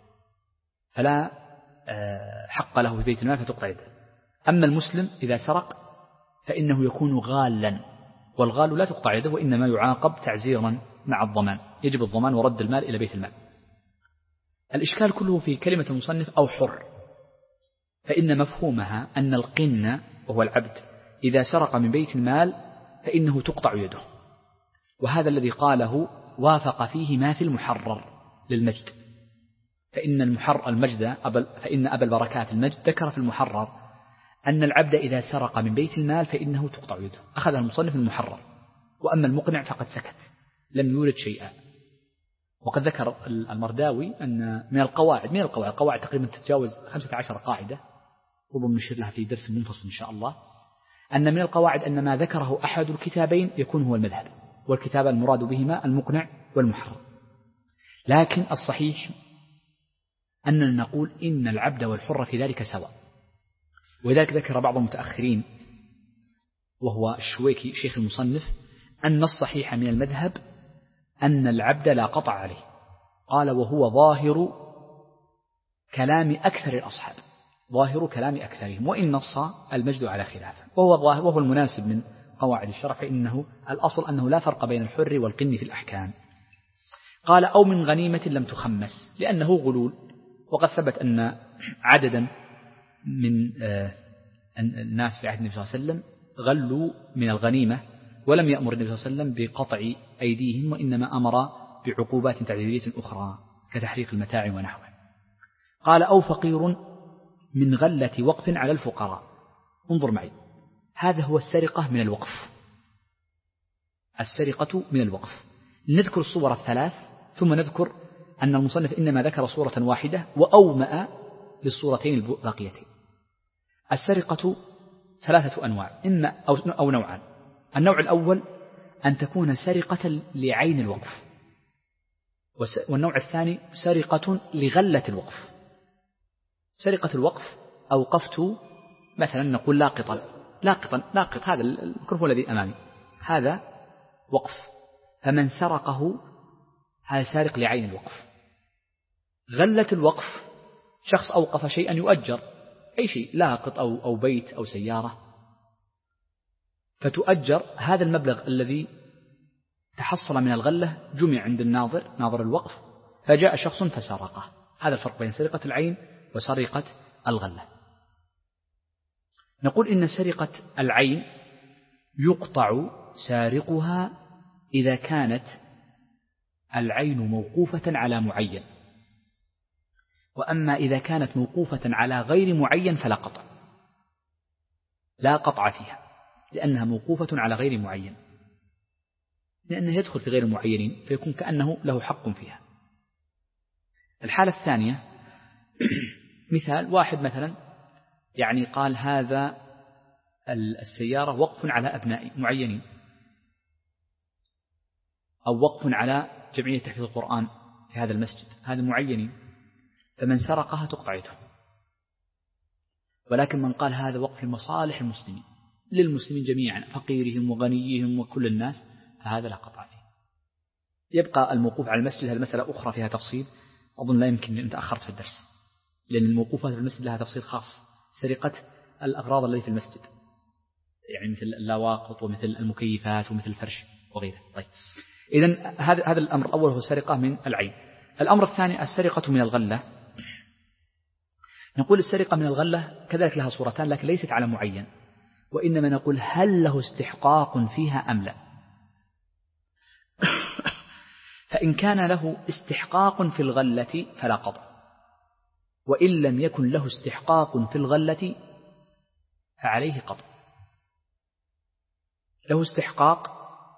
فلا حق له في بيت المال فتقطع يده. أما المسلم إذا سرق فإنه يكون غالا، والغال لا تقطع يده، وإنما يعاقب تعزيرا مع الضمان، يجب الضمان ورد المال إلى بيت المال. الإشكال كله في كلمة المصنف أو حر، فإن مفهومها أن القن وهو العبد إذا سرق من بيت المال فإنه تقطع يده، وهذا الذي قاله وافق فيه ما في المحرر للمجد، فإن المحرر المجد أبل فإن أبا البركات المجد ذكر في المحرر أن العبد إذا سرق من بيت المال فإنه تقطع يده، أخذها المصنف المحرر. وأما المقنع فقد سكت، لم يورد شيئا. وقد ذكر المرداوي أن من القواعد من القواعد قواعد تقريبا تتجاوز خمسة عشر قاعدة، ربما نشير لها في درس منفصل إن شاء الله، أن من القواعد أن ما ذكره أحد الكتابين يكون هو المذهب، والكتاب المراد بهما المقنع والمحرر. لكن الصحيح أننا نقول إن العبد والحر في ذلك سواء، ولذلك ذكر بعض المتأخرين وهو الشويكي شيخ المصنف أن الصحيح من المذهب أن العبد لا قطع عليه، قال وهو ظاهر كلام أكثر الأصحاب، ظاهر كلام أكثرهم، وإن نص المجد على خلافه، وهو ظاهر وهو المناسب من قواعد الشرع، فإنه الأصل أنه لا فرق بين الحر والقن في الأحكام. قال أو من غنيمة لم تخمس، لأنه غلول، وقد ثبت أن عددا من الناس في عهد النبي صلى الله عليه وسلم غلوا من الغنيمة، ولم يأمر النبي صلى الله عليه وسلم بقطع أيديهم، وإنما أمر بعقوبات تعزيرية أخرى كتحريق المتاع ونحوه. قال أو فقير من غلة وقف على الفقراء. انظر معي، هذا هو السرقة من الوقف، السرقة من الوقف. نذكر الصور الثلاث ثم نذكر أن المصنف إنما ذكر صورة واحدة وأومأ للصورتين الباقيتين. السرقة ثلاثة أنواع إما أو, أو نوعان. النوع الأول أن تكون سرقة لعين الوقف، والنوع الثاني سرقة لغلة الوقف. سرقة الوقف أوقفت مثلا نقول لاقطا لاقطا لاقط، هذا الميكروفون الذي أمامي هذا وقف، فمن سرقه هذا سارق لعين الوقف. غلة الوقف شخص أوقف شيئا يؤجر، أي شيء لاقط أو, أو بيت أو سيارة، فتؤجر هذا المبلغ الذي تحصل من الغلة جمع عند الناظر ناظر الوقف، فجاء شخص فسرقه. هذا الفرق بين سرقة العين وسرقة الغلة. نقول إن سرقة العين يقطع سارقها إذا كانت العين موقوفة على معين، وأما إذا كانت موقوفة على غير معين فلا قطع، لا قطع فيها، لأنها موقوفة على غير معين، لأنه يدخل في غير المعينين فيكون كأنه له حق فيها. الحالة الثانية مثال واحد مثلا يعني قال هذا السيارة وقف على أبناء معينين، أو وقف على جمعية تحفيظ القرآن في هذا المسجد، هذا معينين، فمن سرقها تقطع يده. ولكن من قال هذا وقف لمصالح المسلمين للمسلمين جميعا فقيرهم وغنيهم وكل الناس، فهذا لا قطع فيه. يبقى الموقوف على المسجد هذه مسألة أخرى فيها تفصيل، أظن لا يمكن أن تأخرت في الدرس، لأن الموقوفات في المسجد لها تفصيل خاص. سرقة الأغراض التي في المسجد يعني مثل اللاواقط ومثل المكيفات ومثل الفرش وغيره. طيب، إذن هذا هذا الأمر الأول هو السرقة من العين. الأمر الثاني السرقة من الغلة. نقول السرقة من الغلة كذلك لها صورتان، لكن ليست على معين، وإنما نقول هل له استحقاق فيها أم لا. فإن كان له استحقاق في الغلة فلا قطع، وإن لم يكن له استحقاق في الغلة فعليه قطع. له استحقاق،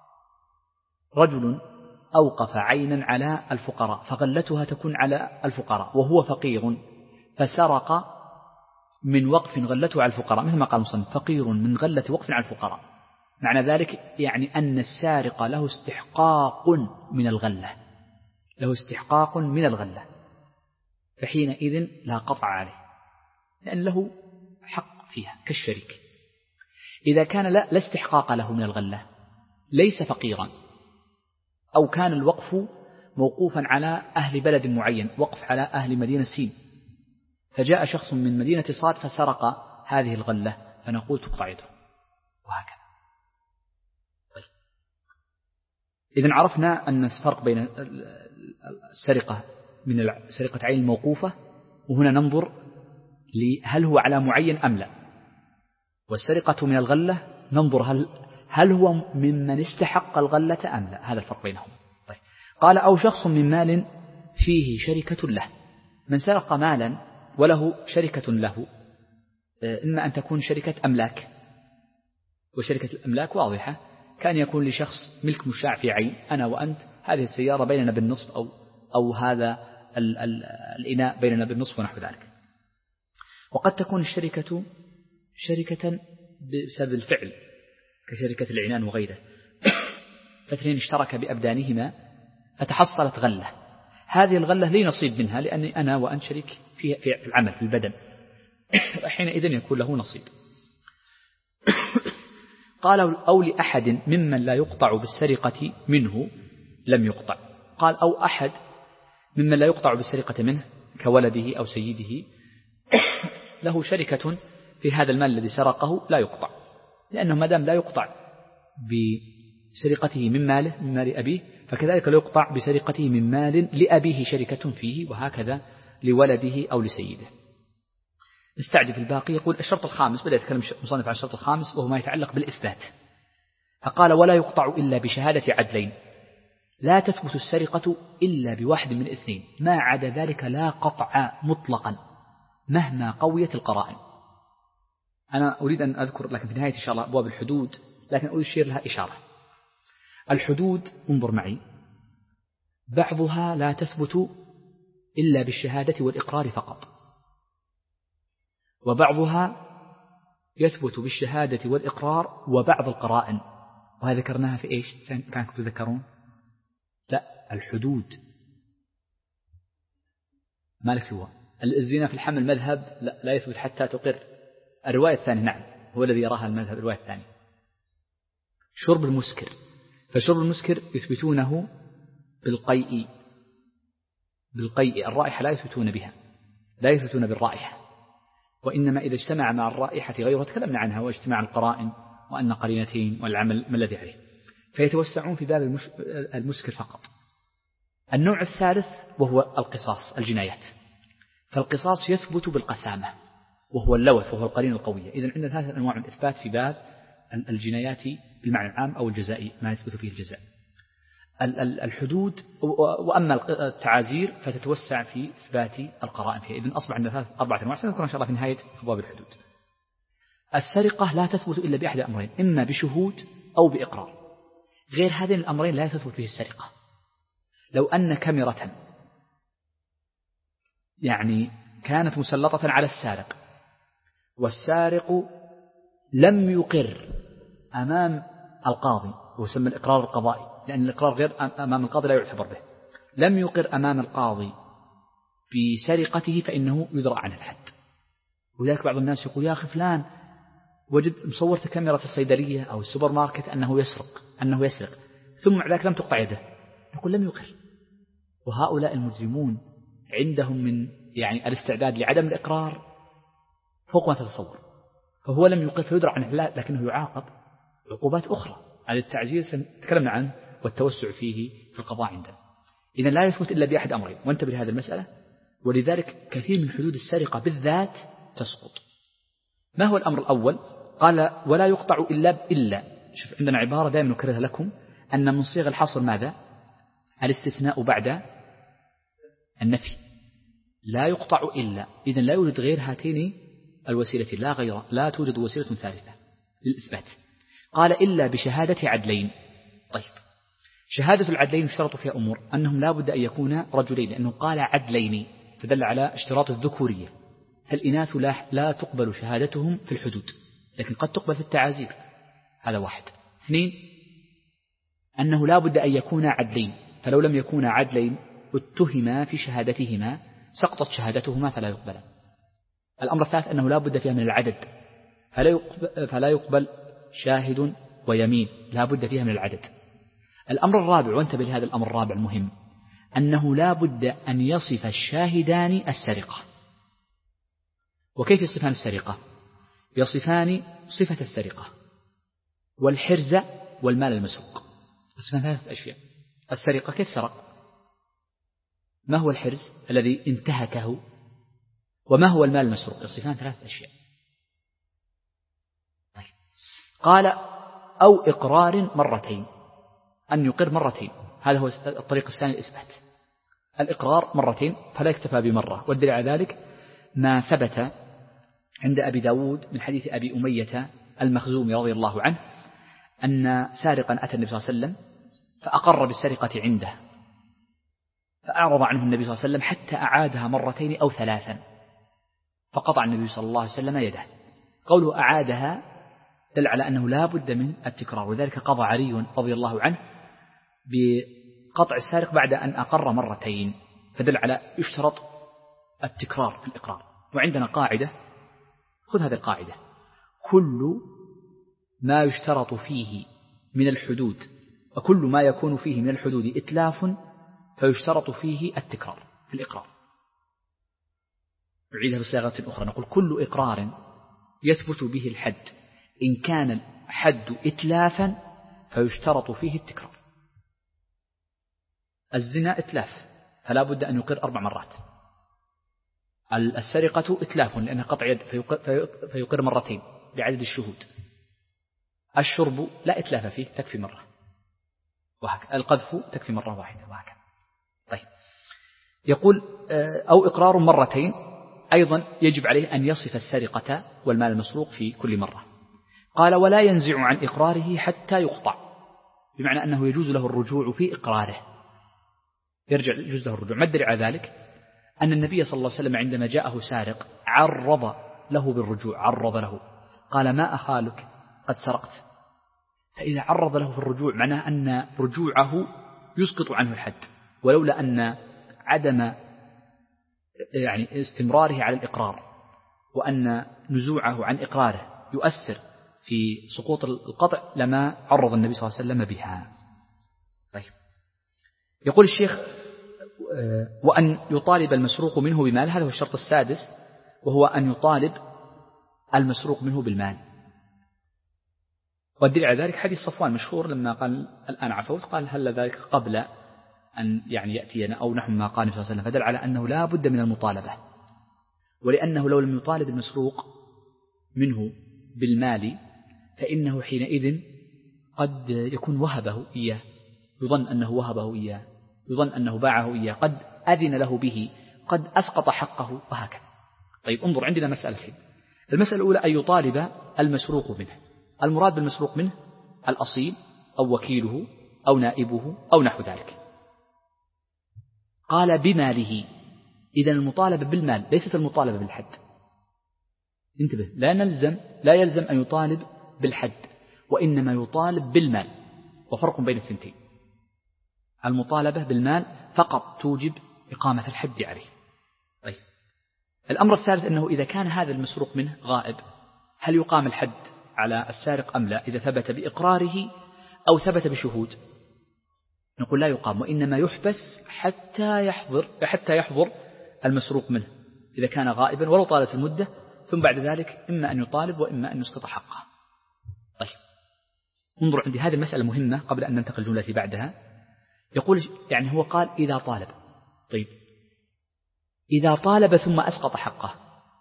رجل أوقف عينا على الفقراء فغلتها تكون على الفقراء وهو فقير، فسرق من وقف غلته على الفقراء، مثل ما قال المصنف فقير من غلة وقف على الفقراء، معنى ذلك يعني أن السارق له استحقاق من الغلة، له استحقاق من الغلة، فحينئذ لا قطع عليه، لأن له حق فيها كالشريك. إذا كان لا, لا استحقاق له من الغلة، ليس فقيرا، أو كان الوقف موقوفا على أهل بلد معين، وقف على أهل مدينة سين، فجاء شخص من مدينة صاد فسرق هذه الغلة، فنقول تقطع يده، وهكذا. طيب. إذن عرفنا أن الفرق بين السرقة من سرقة عين الموقوفة، وهنا ننظر هل هو على معين أم لا. والسرقة من الغلة ننظر هل هل هو ممن استحق الغلة أم لا، هذا الفرق بينهم. طيب. قال أو شخص من مال فيه شركة له، من سرق مالا وله شركة له، إما أن تكون شركة أملاك، وشركة الأملاك واضحة، كان يكون لشخص ملك مشاع في عين، أنا وأنت هذه السيارة بيننا بالنصف، أو أو هذا ال ال الإناء بيننا بالنصف ونحو ذلك. وقد تكون الشركة شركة بسبب الفعل كشركة العنان وغيره، فاثنين اشترك بأبدانهما فتحصلت غلة، هذه الغلة لي نصيب منها لأني أنا وأنت شريك في في العمل في البدن، حينئذ يكون له نصيب. قال أو لأحد ممن لا يقطع بالسرقة منه لم يقطع. قال أو أحد ممن لا يقطع بالسرقة منه كولده أو سيده له شركة في هذا المال الذي سرقه، لا يقطع، لأنه ما دام لا يقطع بسرقته من ماله من مال أبيه، فكذلك لا يقطع بسرقته من مال لأبيه شركة فيه، وهكذا لولده أو لسيده. نستعجب الباقي. يقول الشرط الخامس، بدأ يتكلم مصنف عن الشرط الخامس وهو ما يتعلق بالإثبات، فقال ولا يقطع إلا بشهادة عدلين، لا تثبت السرقة إلا بواحد من اثنين، ما عدا ذلك لا قطع مطلقا مهما قويت القرائن. أنا أريد أن أذكر لكن في نهاية إن شاء الله أبواب الحدود، لكن أشير لها إشارة. الحدود انظر معي، بعضها لا تثبت إلا بالشهادة والإقرار فقط، وبعضها يثبت بالشهادة والإقرار وبعض القرائن، وهذا ذكرناها في إيش كانكم تذكرون؟ لا، الحدود مالك هو الزنا في الحمل مذهب لا, لا يثبت حتى تقر. الرواية الثانية نعم هو الذي يراها المذهب، الرواية الثانية. شرب المسكر، فشرب المسكر يثبتونه بالقيء، بالقيء الرائحة لا يثبتون بها، لا يثبتون بالرائحة، وإنما إذا اجتمع مع الرائحة غيرها تكلمنا عنها، واجتماع القرائن وأن قرينتين والعمل ما الذي عليه، فيتوسعون في باب المش... المسكر فقط. النوع الثالث وهو القصاص، الجنايات، فالقصاص يثبت بالقسامة وهو اللوث وهو القرين القوية. إذن عندنا ثلاثة أنواع من الإثبات في باب الجنايات بالمعنى العام أو الجزائي، ما يثبت فيه الجزاء. الحدود، وأما التعازير فتتوسع في إثبات القرائن فيها. إذن أصبح عندنا ثلاثة أربعة أنواع سنذكر إن شاء الله في نهاية أبواب الحدود. السرقة لا تثبت إلا بأحد أمرين، إما بشهود أو بإقرار، غير هذين الأمرين لا تثبت فيه السرقة. لو أن كاميرا يعني كانت مسلطة على السارق، والسارق لم يقر أمام القاضي، ويسمى الإقرار القضائي، لأن الإقرار غير أمام القاضي لا يعتبر به، لم يقر أمام القاضي بسرقته فإنه يدرأ عنه الحد. ولذلك بعض الناس يقول يا أخي فلان وجد مصورة كاميرا في الصيدلية أو السوبر ماركت أنه يسرق أنه يسرق ثم مع ذلك لم تقطع يده، نقول لم يقر. وهؤلاء المجرمون عندهم من يعني الاستعداد لعدم الإقرار فوق ما تتصور، فهو لم يقر فيدرأ عنه، لا لكنه يعاقب عقوبات أخرى على التعزير تكلمنا عنه والتوسع فيه في القضاء عندنا. إذن لا يثبت إلا بأحد أمرين، وانتبه لهذه المسألة. ولذلك كثير من حدود السرقة بالذات تسقط. ما هو الأمر الأول؟ قال ولا يقطع إلا إلا شوف عندنا عبارة دائما نكررها لكم، أن من صيغ الحصر ماذا؟ الاستثناء بعد النفي، لا يقطع إلا، إذن لا يوجد غير هاتين الوسيلة، لا غير، لا توجد وسيلة ثالثة للإثبات. قال إلا بشهادة عدلين. طيب شهادة العدلين يشترط فيها أمور، أنهم لا بد أن يكون رجلين، لأنه قال عدلين فدل على اشتراط الذكورية، فالإناث لا, لا تقبل شهادتهم في الحدود، لكن قد تقبل في التعازير، هذا واحد. اثنين أنه لا بد أن يكون عدلين، فلو لم يكونا عدلين اتهما في شهادتهما سقطت شهادتهما فلا يقبلان. الأمر الثالث أنه لا بد فيها من العدد، فلا يقبل, فلا يقبل شاهد ويمين، لا بد فيها من العدد. الأمر الرابع، وانتبه لهذا الأمر الرابع المهم، أنه لا بد أن يصف الشاهدان السرقة. وكيف يصفان السرقة؟ يصفان صفة السرقة والحرز والمال المسروق، يصفان ثلاثة أشياء. السرقة كيف سرق، ما هو الحرز الذي انتهكه، وما هو المال المسروق، يصفان ثلاثة أشياء. قال أو إقرار مرتين، أن يقر مرتين، هذا هو الطريق الثاني للإثبات، الإقرار مرتين فلا يكتفى بمرة. والدليل على ذلك ما ثبت عند أبي داود من حديث أبي أمية المخزومي رضي الله عنه أن سارقا أتى النبي صلى الله عليه وسلم فأقر بالسرقة عنده، فأعرض عنه النبي صلى الله عليه وسلم حتى أعادها مرتين أو ثلاثا، فقطع النبي صلى الله عليه وسلم يده. قوله أعادها دل على أنه لا بد من التكرار، وذلك قضى علي رضي الله عنه بقطع السارق بعد أن أقر مرتين، فدل على يشترط التكرار في الإقرار. وعندنا قاعدة، خذ هذه القاعدة: كل ما يشترط فيه من الحدود وكل ما يكون فيه من الحدود إتلاف فيشترط فيه التكرار في الإقرار. نعيدها بصيغة أخرى، نقول كل إقرار يثبت به الحد إن كان الحد إتلافا فيشترط فيه التكرار. الزنا إتلاف فلا بد أن يقر أربع مرات، السرقة إتلاف لأنها قطع يد فيقر مرتين بعدد الشهود، الشرب لا إتلاف فيه تكفي مرة، وهكذا القذف تكفي مرة واحدة، وهكذا. طيب، يقول أو إقرار مرتين، أيضا يجب عليه أن يصف السرقة والمال المسروق في كل مرة. قال ولا ينزع عن إقراره حتى يقطع، بمعنى أنه يجوز له الرجوع في إقراره، يرجع يجوز له الرجوع. ما الدليل على ذلك؟ أن النبي صلى الله عليه وسلم عندما جاءه سارق عرض له بالرجوع، عرض له قال ما أخالك قد سرقت، فإذا عرض له في الرجوع معناه أن رجوعه يسقط عنه الحد، ولولا أن عدم يعني استمراره على الإقرار وأن نزوعه عن إقراره يؤثر في سقوط القطع لما عرض النبي صلى الله عليه وسلم بها. طيب، يقول الشيخ وأن يطالب المسروق منه بمال، هذا هو الشرط السادس، وهو أن يطالب المسروق منه بالمال. والدليل على ذلك حديث صفوان مشهور لما قال الآن عفوت، قال هل ذلك قبل أن يعني يأتينا أو نحن ما قال صلى الله عليه وسلم، فدل على أنه لا بد من المطالبة، ولأنه لو لم يطالب المسروق منه بالمال فإنه حينئذ قد يكون وهبه إياه، يظن أنه وهبه إياه، يظن أنه باعه إياه، قد أذن له به، قد أسقط حقه، وهكذا. طيب، انظر عندنا مسألتين. المسألة الأولى أن يطالب المسروق منه، المراد بالمسروق منه الأصيل أو وكيله أو نائبه أو نحو ذلك. قال بماله، إذن المطالبة بالمال ليست المطالبة بالحد. انتبه، لا نلزم لا يلزم أن يطالب بالحد، وإنما يطالب بالمال، وفرق بين الثنتين. المطالبة بالمال فقط توجب إقامة الحد عليه. طيب، الأمر الثالث أنه إذا كان هذا المسروق منه غائب، هل يقام الحد على السارق أم لا؟ إذا ثبت بإقراره أو ثبت بشهود، نقول لا يقام، وإنما يحبس حتى يحضر حتى يحضر المسروق منه إذا كان غائبا ولو طالت المدة، ثم بعد ذلك إما أن يطالب وإما أن يسقط حقه. طيب، انظر عندي هذه المسألة مهمة قبل أن ننتقل الجملة التي بعدها. يقول يعني هو قال إذا طالب. طيب، إذا طالب ثم أسقط حقه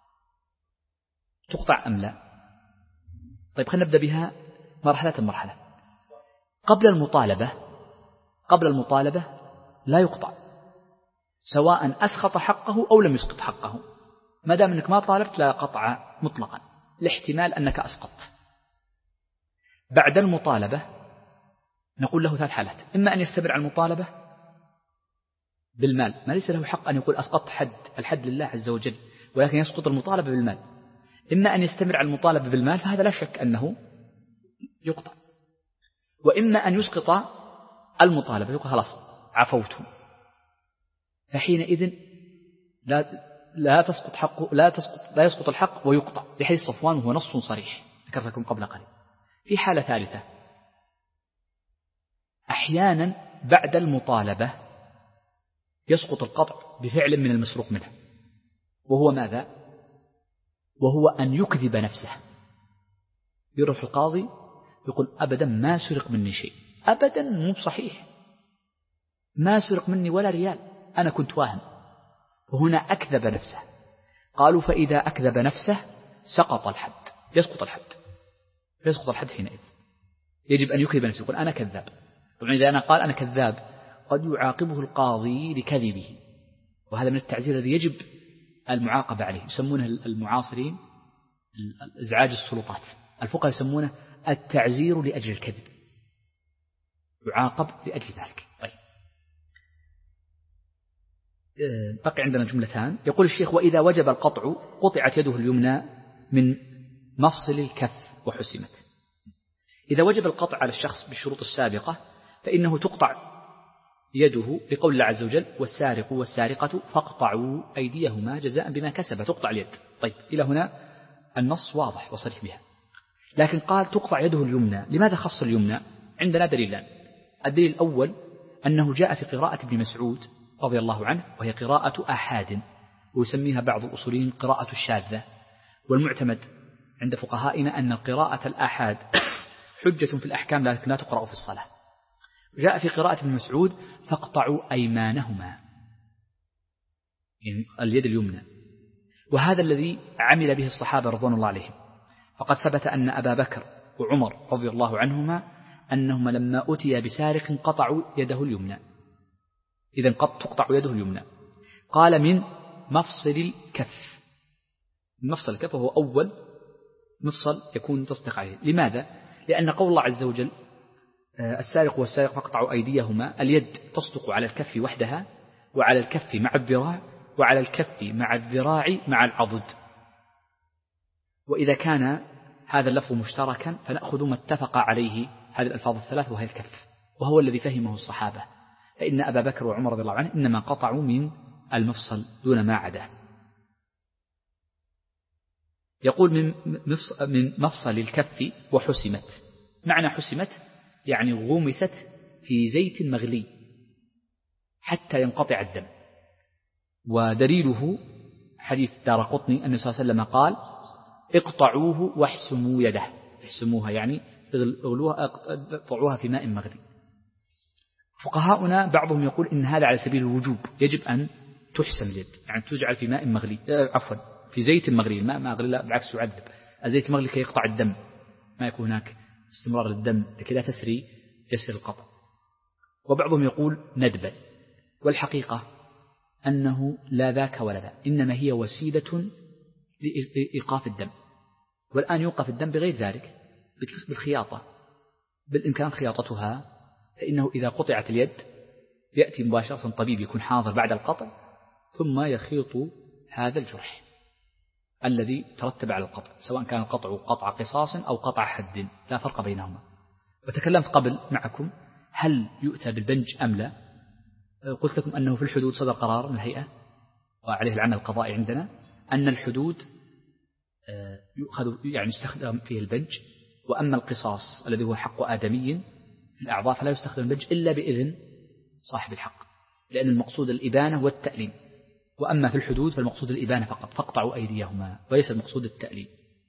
تقطع أم لا؟ طيب، خلينا نبدأ بها مرحلة مرحلة. قبل المطالبة قبل المطالبة لا يقطع، سواء أسقط حقه أو لم يسقط حقه، ما دام أنك ما طالبت لا قطع مطلقا، لاحتمال أنك أسقطت. بعد المطالبة نقول له ثلاث حالات: إما أن يستمر على المطالبة بالمال، ما ليس له حق أن يقول أسقطت حد الحد لله عز وجل، ولكن يسقط المطالبة بالمال. إما أن يستمر على المطالبة بالمال، فهذا لا شك أنه يقطع. وإما أن يسقط المطالبة، يقول خلاص عفوت، فحينئذ لا لا تسقط حقه لا تسقط لا يسقط الحق ويقطع، لحديث صفوان وهو نص صريح ذكرت لكم قبل قليل. في حالة ثالثة، أحيانا بعد المطالبة يسقط القطع بفعل من المسروق منه، وهو ماذا؟ وهو أن يكذب نفسه. يروح القاضي يقول أبدا ما سرق مني شيء، أبدا مو صحيح، ما سرق مني ولا ريال، أنا كنت واهم. وهنا أكذب نفسه. قالوا فإذا أكذب نفسه سقط الحد، يسقط الحد يسقط الحد حينئذ يجب أن يكذب نفسه، يقول أنا كذاب. طبعا إذا أنا قال أنا كذاب قد يعاقبه القاضي لكذبه، وهذا من التعزير الذي يجب المعاقبة عليه. يسمونه المعاصرين إزعاج السلطات، الفقهاء يسمونه التعزير لأجل الكذب، يعاقب لأجل ذلك. طيب، بقي عندنا جملتان. يقول الشيخ وإذا وجب القطع قطعت يده اليمنى من مفصل الكف وحسمت. إذا وجب القطع على الشخص بالشروط السابقة فإنه تقطع يده لقول الله عز وجل والسارق والسارقة فاقطعوا أيديهما جزاء بما كسب، تقطع اليد. طيب، إلى هنا النص واضح وصريح بها. لكن قال تقطع يده اليمنى، لماذا خص اليمنى؟ عندنا دليلان. الدليل الأول أنه جاء في قراءة ابن مسعود رضي الله عنه، وهي قراءة آحاد، ويسميها بعض الأصوليين قراءة الشاذة. والمعتمد عند فقهائنا أن القراءة الآحاد حجة في الأحكام لكن لا تقرأ في الصلاة. جاء في قراءة ابن مسعود فاقطعوا أيمانهما، يعني اليد اليمنى، وهذا الذي عمل به الصحابة رضوان الله عليهم. فقد ثبت أن أبا بكر وعمر رضي الله عنهما أنهما لما أتي بسارق قطعوا يده اليمنى. إذن قد تقطع يده اليمنى. قال من مفصل الكف، مفصل الكف هو أول مفصل يكون تصدق عليه. لماذا؟ لأن قول الله عز وجل السارق والسارق فاقطعوا أيديهما، اليد تصدق على الكف وحدها، وعلى الكف مع الذراع، وعلى الكف مع الذراع مع العضد. وإذا كان هذا اللفظ مشتركا فنأخذ ما اتفق عليه هذه الألفاظ الثلاث وهي الكف، وهو الذي فهمه الصحابة. فإن أبا بكر وعمر رضي الله عنه إنما قطعوا من المفصل دون ما عداه. يقول من مفصل الكف وحسمت. معنى حسمت يعني غمست في زيت مغلي حتى ينقطع الدم. ودليله حديث دارقطني أن صلى الله عليه وسلم قال اقطعوه واحسموا يده، احسموها يعني اغلوها اقطعوها في ماء مغلي. فقهاؤنا بعضهم يقول إن هذا على سبيل الوجوب، يجب أن تحسم اليد، يعني تجعل في ماء مغلي، عفوا في زيت مغلي. الماء مغلي لا بالعكس يعذب، الزيت مغلي كي يقطع الدم، ما يكون هناك استمرار للدم لكي لا تسري يسري القطع. وبعضهم يقول ندبا، والحقيقة أنه لا ذاك ولا ذا، إنما هي وسيلة لإيقاف الدم. والآن يوقف الدم بغير ذلك بالخياطة، بالإمكان خياطتها، فإنه إذا قطعت اليد يأتي مباشرة طبيب يكون حاضر بعد القطع ثم يخيط هذا الجرح الذي ترتب على القطع، سواء كان القطع قطع قصاص أو قطع حد، لا فرق بينهما. وتكلمت قبل معكم هل يؤتى بالبنج أم لا. قلت لكم أنه في الحدود صدر قرار من الهيئة وعليه العمل القضائي عندنا أن الحدود يؤخذ يعني يستخدم فيه البنج، وأما القصاص الذي هو حق آدمي في الأعضاء فلا يستخدم البنج إلا بإذن صاحب الحق، لأن المقصود الإبانة والتأليم. وأما في الحدود فالمقصود الإبانة فقط، فاقطعوا أيديهما، وليس المقصود التأليم.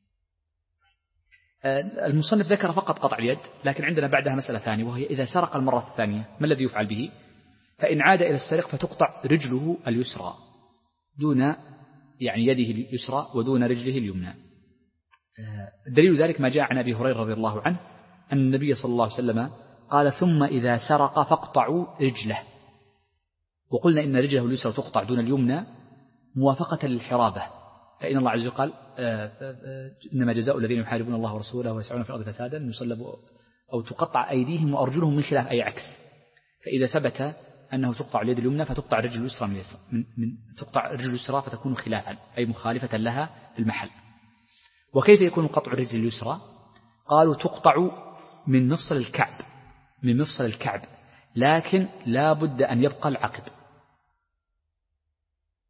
المصنف ذكر فقط قطع اليد، لكن عندنا بعدها مسألة ثانية، وهي إذا سرق المرة الثانية ما الذي يفعل به؟ فإن عاد إلى السرق فتقطع رجله اليسرى دون يعني يده اليسرى ودون رجله اليمنى. دليل ذلك ما جاء عن أبي هريرة رضي الله عنه أن النبي صلى الله عليه وسلم قال ثم إذا سرق فاقطعوا رجله. وقلنا إن رجله اليسرى تقطع دون اليمنى موافقة للحرابة، فإن الله عز وجل قال إنما جزاء الذين يحاربون الله ورسوله ويسعون في الأرض فسادا يصلبوا أو تقطع أيديهم وأرجلهم من خلاف، أي عكس. فإذا ثبت أنه تقطع اليد اليمنى فتقطع الرجل اليسرى من, من, من تقطع الرجل اليسرى فتكون خلافا أي مخالفة لها في المحل. وكيف يكون قطع الرجل اليسرى؟ قالوا تقطع من مفصل الكعب، من مفصل الكعب، لكن لا بد أن يبقى العقب،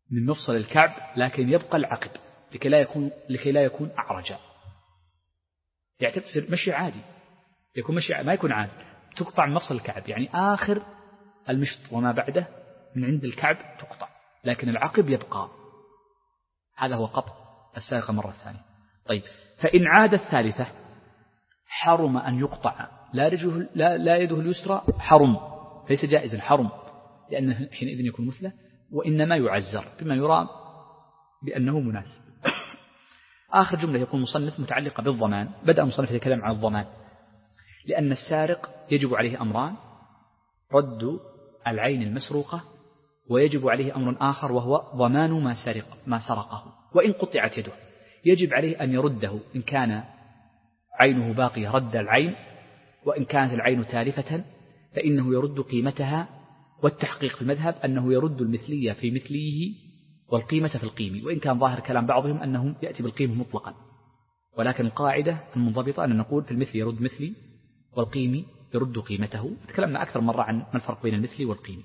من مفصل الكعب لكن يبقى العقب لكي لا يكون لكي لا يكون أعرج، يعني تصير مشي عادي، يكون مشي ما يكون عادي، تقطع من مفصل الكعب يعني آخر المشط وما بعده من عند الكعب تقطع، لكن العقب يبقى. هذا هو قطع الساقة مرة ثانية. طيب، فإن عاد الثالثة حرم أن يقطع لا رجله لا, لا يده اليسرى، حرم ليس جائز الحرم، لأنه حينئذ يكون مثله، وإنما يعزر بما يرى بأنه مناسب. آخر جملة يقول مصنف متعلقة بالضمان. بدأ المصنف يتكلم عن الضمان لأن السارق يجب عليه أمران: رد العين المسروقة، ويجب عليه أمر آخر وهو ضمان ما سرق ما سرقه. وإن قطعت يده يجب عليه أن يرده، إن كان عينه باقية رد العين، وإن كانت العين تالفة فإنه يرد قيمتها. والتحقيق في المذهب أنه يرد المثلية في مثليه والقيمة في القيم، وإن كان ظاهر كلام بعضهم أنه يأتي بالقيمة مطلقا، ولكن القاعدة المنضبطة أن نقول في المثل يرد مثلي والقيم يرد قيمته. تكلمنا أكثر مرة عن ما الفرق بين المثلي والقيم.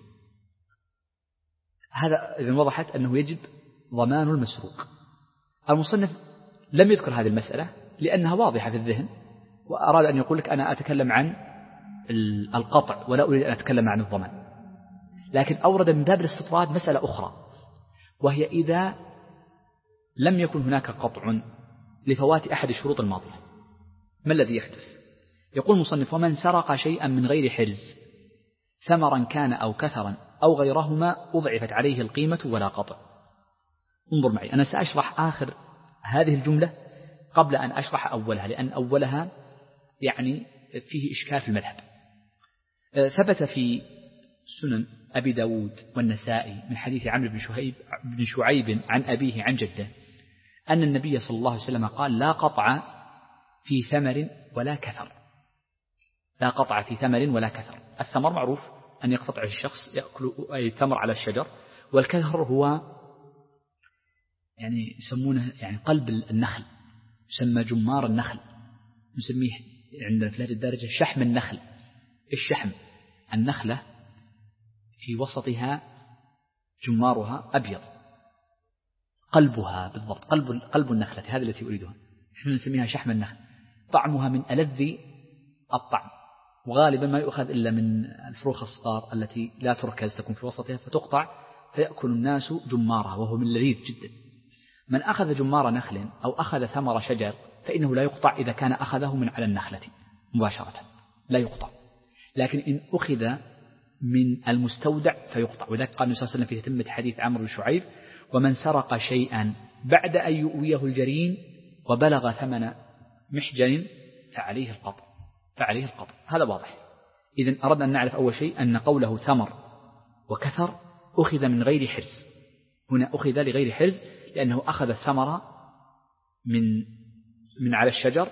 هذا إذن وضحت أنه يجب ضمان المسروق. المصنف لم يذكر هذه المسألة لأنها واضحة في الذهن، وأراد أن يقول لك أنا أتكلم عن القطع ولا أريد أن أتكلم عن الضمان، لكن أورد من باب الاستطراد مسألة أخرى، وهي إذا لم يكن هناك قطع لفوات أحد الشروط الماضية ما الذي يحدث؟ يقول المصنف: ومن سرق شيئا من غير حرز ثمرا كان أو كثرا أو غيرهما أضعفت عليه القيمة ولا قطع. انظر معي، أنا سأشرح آخر هذه الجملة قبل أن أشرح أولها، لأن أولها يعني فيه إشكال في المذهب. ثبت في سنن أبي داود والنسائي من حديث عمرو بن شعيب بن شعيب عن أبيه عن جده أن النبي صلى الله عليه وسلم قال: لا قطع في ثمر ولا كثر. لا قطع في ثمر ولا كثر. الثمر معروف أن يقتطع الشخص يأكل أي ثمر على الشجر، والكثر هو يعني يسمونه يعني قلب النخل، يسمى جمار النخل، نسميه عندنا في هذه الدرجة شحم النخل. الشحم النخلة في وسطها جمارها أبيض، قلبها بالضبط قلب قلب النخلة، هذه التي أريدها، نحن نسميها شحم النخل. طعمها من ألذ الطعم، وغالبا ما يؤخذ إلا من الفروخ الصغار التي لا تركز تكون في وسطها فتقطع فيأكل الناس جمارها، وهو من لذيذ جدا. من أخذ جمار نخل أو أخذ ثمر شجر فإنه لا يقطع إذا كان أخذه من على النخلة مباشرة، لا يقطع. لكن إن أخذ من المستودع فيقطع. وذلك قال النبي صلى الله عليه وسلم في تتمة حديث عمرو بن شعيب: ومن سرق شيئا بعد أن يؤويه الجرين وبلغ ثمن محجن فعليه القطع فعليه القطع. هذا واضح. إذن أردنا أن نعرف أول شيء أن قوله ثمر وكثر أخذ من غير حرز، هنا أخذ لغير حرز لأنه أخذ الثمر من من على الشجر،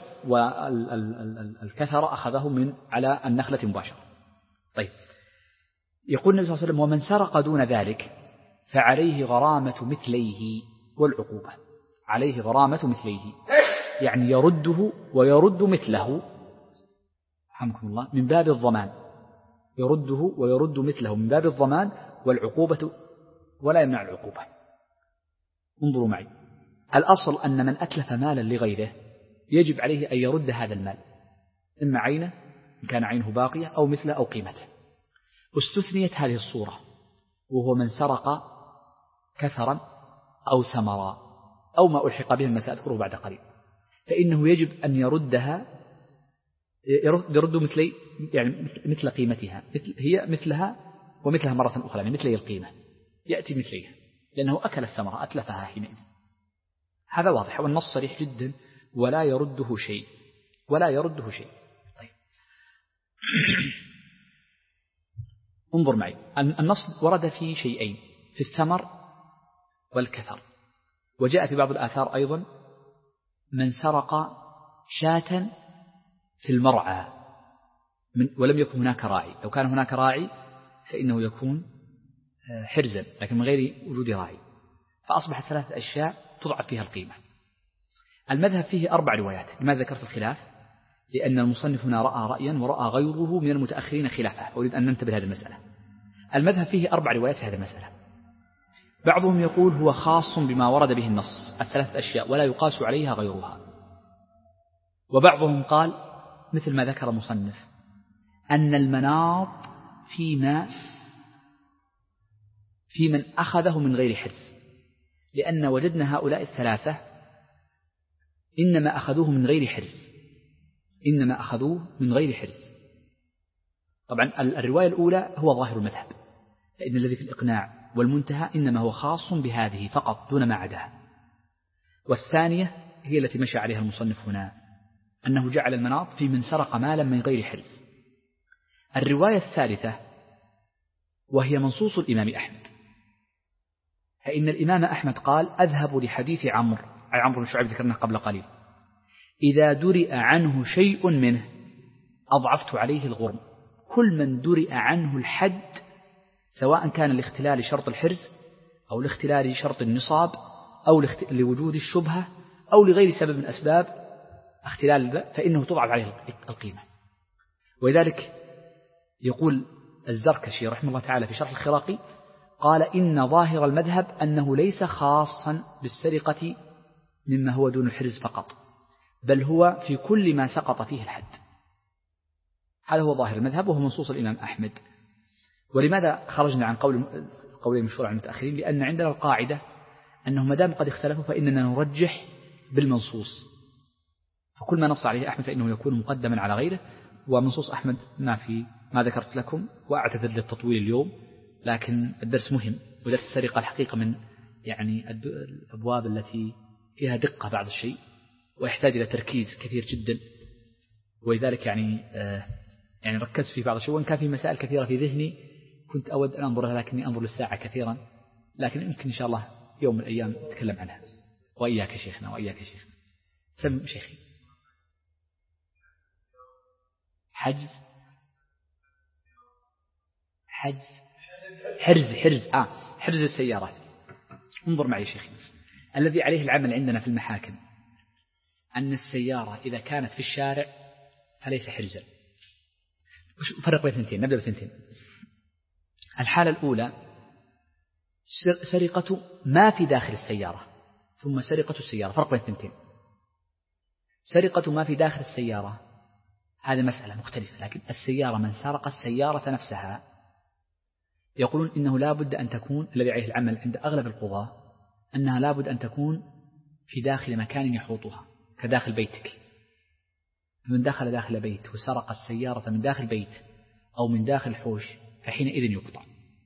والكثر أخذه من على النخلة مباشرة. طيب، يقول النبي صلى الله عليه وسلم: ومن سرق دون ذلك فعليه غرامة مثليه والعقوبة. عليه غرامة مثليه يعني يرده ويرد مثله، رحمكم الله، من باب الضمان، يرده ويرد مثله من باب الضمان والعقوبة ولا يمنع العقوبة. انظروا معي، الأصل أن من أتلف مالا لغيره يجب عليه أن يرد هذا المال، إما عينه إن كان عينه باقية أو مثله أو قيمته. استثنيت هذه الصورة، وهو من سرق كثرا أو ثمرا أو ما ألحق به ما سأذكره بعد قليل، فإنه يجب أن يردها يرد مثل يعني مثل قيمتها، مثل هي مثلها ومثلها مرة أخرى، يعني مثل القيمة يأتي مثلها، لأنه أكل الثمرة أتلفها حينئذ. هذا واضح، والنص صريح جدا: ولا يرده شيء ولا يرده شيء. طيب. انظر معي، النص ورد في شيئين، في الثمر والكثر، وجاء في بعض الآثار أيضا: من سرق شاة في المرعى ولم يكن هناك راعي. لو كان هناك راعي فإنه يكون حرزا، لكن من غير وجود راعي، فأصبحت ثلاثة أشياء تضعف فيها القيمة. المذهب فيه أربع روايات. لماذا ذكرت الخلاف؟ لأن المصنف هنا رأى رأيا ورأى غيره من المتأخرين خلافه، أريد أن ننتبه لهذه المسألة. المذهب فيه أربع روايات في هذه المسألة. بعضهم يقول هو خاص بما ورد به النص الثلاثة أشياء ولا يقاس عليها غيرها. وبعضهم قال مثل ما ذكر المصنف أن المناط فيما في من أخذه من غير حرز، لأن وجدنا هؤلاء الثلاثة إنما أخذوه من غير حرز إنما أخذوه من غير حرز. طبعا الرواية الأولى هو ظاهر المذهب، فإن الذي في الإقناع والمنتهى إنما هو خاص بهذه فقط دون ما عداها. والثانية هي التي مشى عليها المصنف هنا، أنه جعل المناط في من سرق مالا من غير حرز. الرواية الثالثة وهي منصوص الإمام أحمد، فإن الإمام أحمد قال أذهب لحديث عمرو عمرو بن شعيب ذكرناه قبل قليل، إذا درئ عنه شيء منه أضعفت عليه الغرم. كل من درئ عنه الحد سواء كان لاختلال شرط الحرز أو لاختلال شرط النصاب أو لوجود الشبهة أو لغير سبب من أسباب اختلال فإنه تضعف عليه القيمة. ولذلك يقول الزركشي رحمه الله تعالى في شرح الخراقي قال إن ظاهر المذهب أنه ليس خاصا بالسرقة مما هو دون الحرز فقط، بل هو في كل ما سقط فيه الحد. هذا هو ظاهر المذهب وهو منصوص الإمام أحمد. ولماذا خرجنا عن قول قولين مشهور عن المتأخرين؟ لأن عندنا القاعدة أنه ما دام قد اختلفوا فإننا نرجح بالمنصوص، فكل ما نص عليه أحمد فإنه يكون مقدما على غيره. ومنصوص أحمد ما في ما ذكرت لكم، وأعتذر للتطويل اليوم، لكن الدرس مهم، ودرس السرقة الحقيقة من يعني الأبواب التي فيها دقة بعض الشيء ويحتاج إلى تركيز كثير جدا، ولذلك يعني آه يعني ركزت في بعض الشيء، وإن كان في مسائل كثيرة في ذهني كنت أود أن أنظرها لكني أنظر للساعة كثيرا، لكن يمكن إن شاء الله يوم من الأيام نتكلم عنها. وإياك شيخنا وإياك شيخنا. سم شيخي. حجز حجز حرز حرز آه حرز السيارات. انظر معي شيخي، الذي عليه العمل عندنا في المحاكم أن السيارة إذا كانت في الشارع فليس حرزا. فرق بين اثنتين، نبدأ باثنتين. الحالة الأولى سرقة ما في داخل السيارة، ثم سرقة السيارة. فرق بين اثنتين. سرقة ما في داخل السيارة هذه مسألة مختلفة، لكن السيارة من سرق السيارة نفسها يقولون إنه لا بد أن تكون، الذي عليه العمل عند أغلب القضاة أنها لا بد أن تكون في داخل مكان يحوطها كداخل بيتك. من دخل داخل بيت وسرق السيارة من داخل بيت أو من داخل حوش فحينئذ يقطع.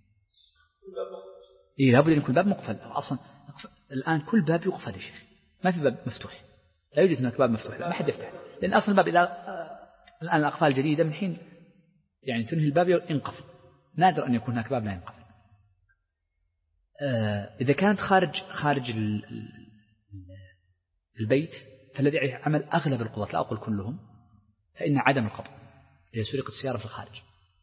إيه لا بد أن يكون باب مقفل. أصلا الآن كل باب يقفل يا شيخ، ما في باب مفتوح، لا يوجد هناك باب مفتوح، لا ما حد يفتح، لأن أصلا الباب إذا الآن الأقفال الجديدة من حين يعني تنهي الباب ينقفل، نادر أن يكون هناك باب لا ينقفل. آه إذا كانت خارج خارج البيت فالذي عليه عمل أغلب القضاة لا أقول كلهم فإن عدم القطع إذا سرقت السيارة في الخارج.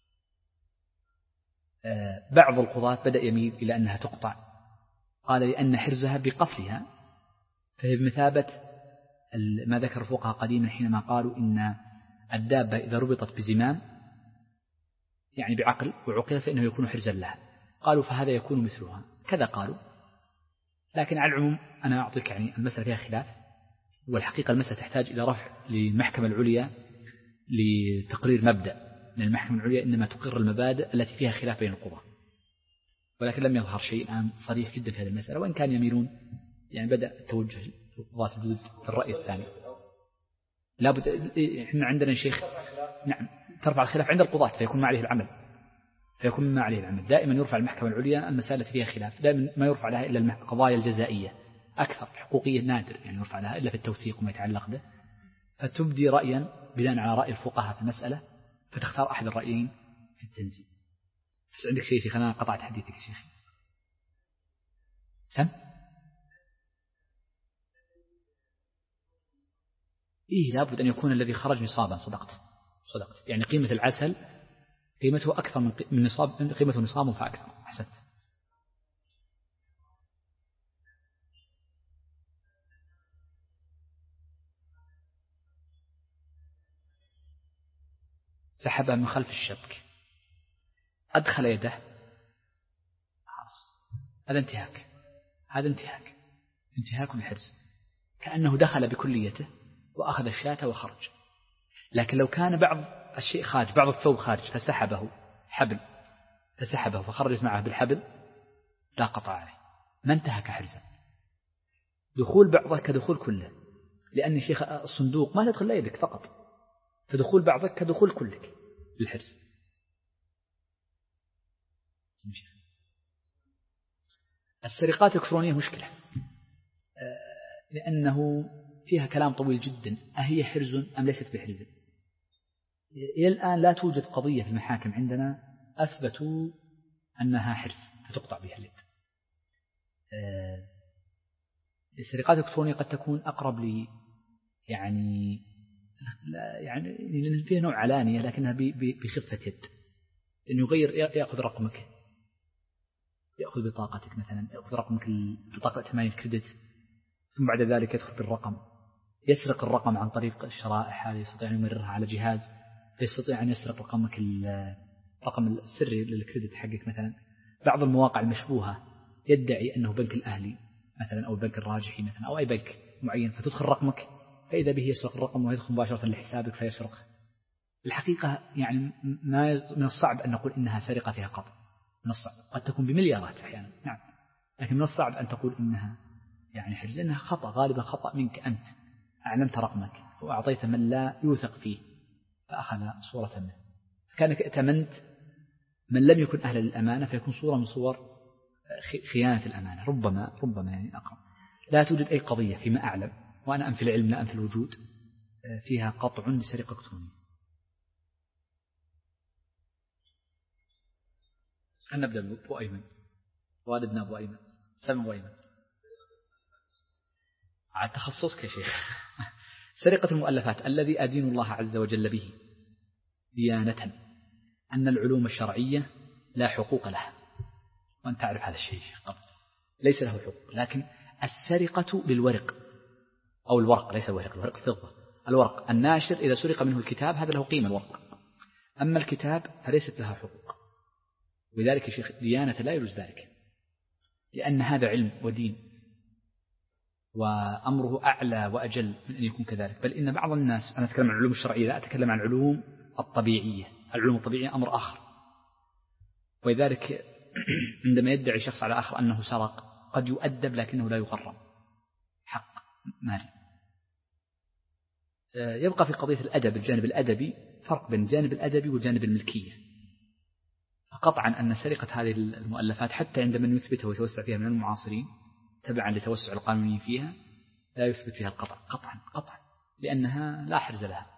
آه بعض القضاة بدأ يميل إلى أنها تقطع، قال لأن حرزها بقفلها، فهي بمثابة ما ذكر الفقهاء قديما حينما قالوا إن الدابة إذا ربطت بزمام يعني بعقل وعقل فإنه يكون حرزا لها، قالوا فهذا يكون مثلها كذا قالوا. لكن على العموم أنا أعطيك يعني المسألة فيها خلاف، والحقيقة المسألة تحتاج إلى رفع للمحكمة العليا لتقرير مبدأ، لأن المحكمة العليا إنما تقر المبادئ التي فيها خلاف بين القضاة، ولكن لم يظهر شيء الآن صريح جدا في هذه المسألة، وإن كان يميلون يعني بدأ التوجه القضاة الجدد في الرأي الثاني. لابد إحنا عندنا شيخ نعم ترفع الخلاف عند القضاة فيكون ما عليه العمل فيكون ما عليه العمل دائما يرفع المحكمة العليا المسائل التي فيها خلاف، دائما ما يرفع لها إلا القضايا الجزائية أكثر، حقوقية نادر يعني يرفع لها إلا في التوثيق وما يتعلق به، فتبدي رأيا بناء على رأي الفقهاء في المسألة فتختار أحد الرأيين في التنزيل. بس عندك شيء شيخ، أنا قطعت حديثك يا شيخ. سم إيه لابد أن يكون الذي خرج نصابا. صدقت صدقت يعني قيمة العسل قيمته أكثر من نصاب، قيمته نصاب فأكثر. أحسنت. سحبها من خلف الشبك، أدخل يده هذا انتهاك، هذا انتهاك انتهاك الحرز، كأنه دخل بكليته وأخذ الشاة وخرج. لكن لو كان بعض الشيء خارج، بعض الثوب خارج فسحبه حبل فسحبه فخرج معه بالحبل لا قطع عليه، ما انتهك حرزا. دخول بعضه كدخول كله، لأن شيخ الصندوق ما تدخل لا يدك فقط، فدخول بعضك كدخول كلك بالحرز. السرقات الإلكترونية مشكلة، لأنه فيها كلام طويل جدا، أهي حرز أم ليست بحرز؟ إلى الآن لا توجد قضية في المحاكم عندنا أثبتوا أنها حرز فتقطع بها اليد. السرقات الإلكترونية قد تكون أقرب لي يعني يعني فيها نوع علانية لكنها بخفة يد، لأنه يغير، يأخذ رقمك، يأخذ بطاقتك مثلا، يأخذ رقمك بطاقة ائتمانية الكريدت، ثم بعد ذلك يدخل بالرقم، يسرق الرقم عن طريق الشرائح هذه، يستطيع أن يمررها على جهاز، فيستطيع أن يسرق رقمك الرقم السري للكريدت حقك مثلا. بعض المواقع المشبوهة يدعي أنه بنك الأهلي مثلا أو البنك الراجحي مثلا أو أي بنك معين، فتدخل رقمك فإذا به يسرق الرقم ويدخل مباشرة لحسابك فيسرقه. الحقيقة يعني ما من الصعب أن نقول إنها سرقة فيها قطع، من الصعب، قد تكون بمليارات أحيانا نعم، لكن من الصعب أن تقول إنها يعني حرز، إنها خطأ، غالبا خطأ منك أنت، أعلمت رقمك وأعطيت من لا يوثق فيه فأخذ صورة منه، كانك ائتمنت من لم يكن أهلا للأمانة فيكون صورة من صور خيانة الأمانة، ربما ربما يعني أقرب. لا توجد أي قضية فيما أعلم، وأنا أنفي العلم لا أنفي الوجود، فيها قطع لسرقة إلكترونية. خلينا نبدأ بأبو أيمن، والدنا أبو أيمن، سلم أبو أيمن على تخصصك يا شيخ. سرقة المؤلفات الذي أدين الله عز وجل به ديانة أن العلوم الشرعية لا حقوق لها، وأنت تعرف هذا الشيء قبل، ليس له حقوق، لكن السرقة للورق أو الورق، ليس الورق، الورق فضة، الورق الناشر إذا سرق منه الكتاب هذا له قيمة الورق، أما الكتاب فليست لها حقوق. ولذلك يا شيخ ديانة لا يجوز ذلك، لأن هذا علم ودين وأمره أعلى وأجل من أن يكون كذلك. بل إن بعض الناس، أنا أتكلم عن العلوم الشرعية لا أتكلم عن العلوم الطبيعية، العلوم الطبيعية أمر آخر. ولذلك عندما يدعي شخص على آخر أنه سرق قد يؤدب لكنه لا يغرم حق مالي. يبقى في قضية الأدب، الجانب الأدبي فرق بين الجانب الأدبي والجانب الملكية. فقطعا أن سرقة هذه المؤلفات حتى عند من يثبتها ويتوسع فيها من المعاصرين تبعا لتوسع القانوني فيها لا يثبت فيها القطع قطعا قطعا، لأنها لا حرز لها.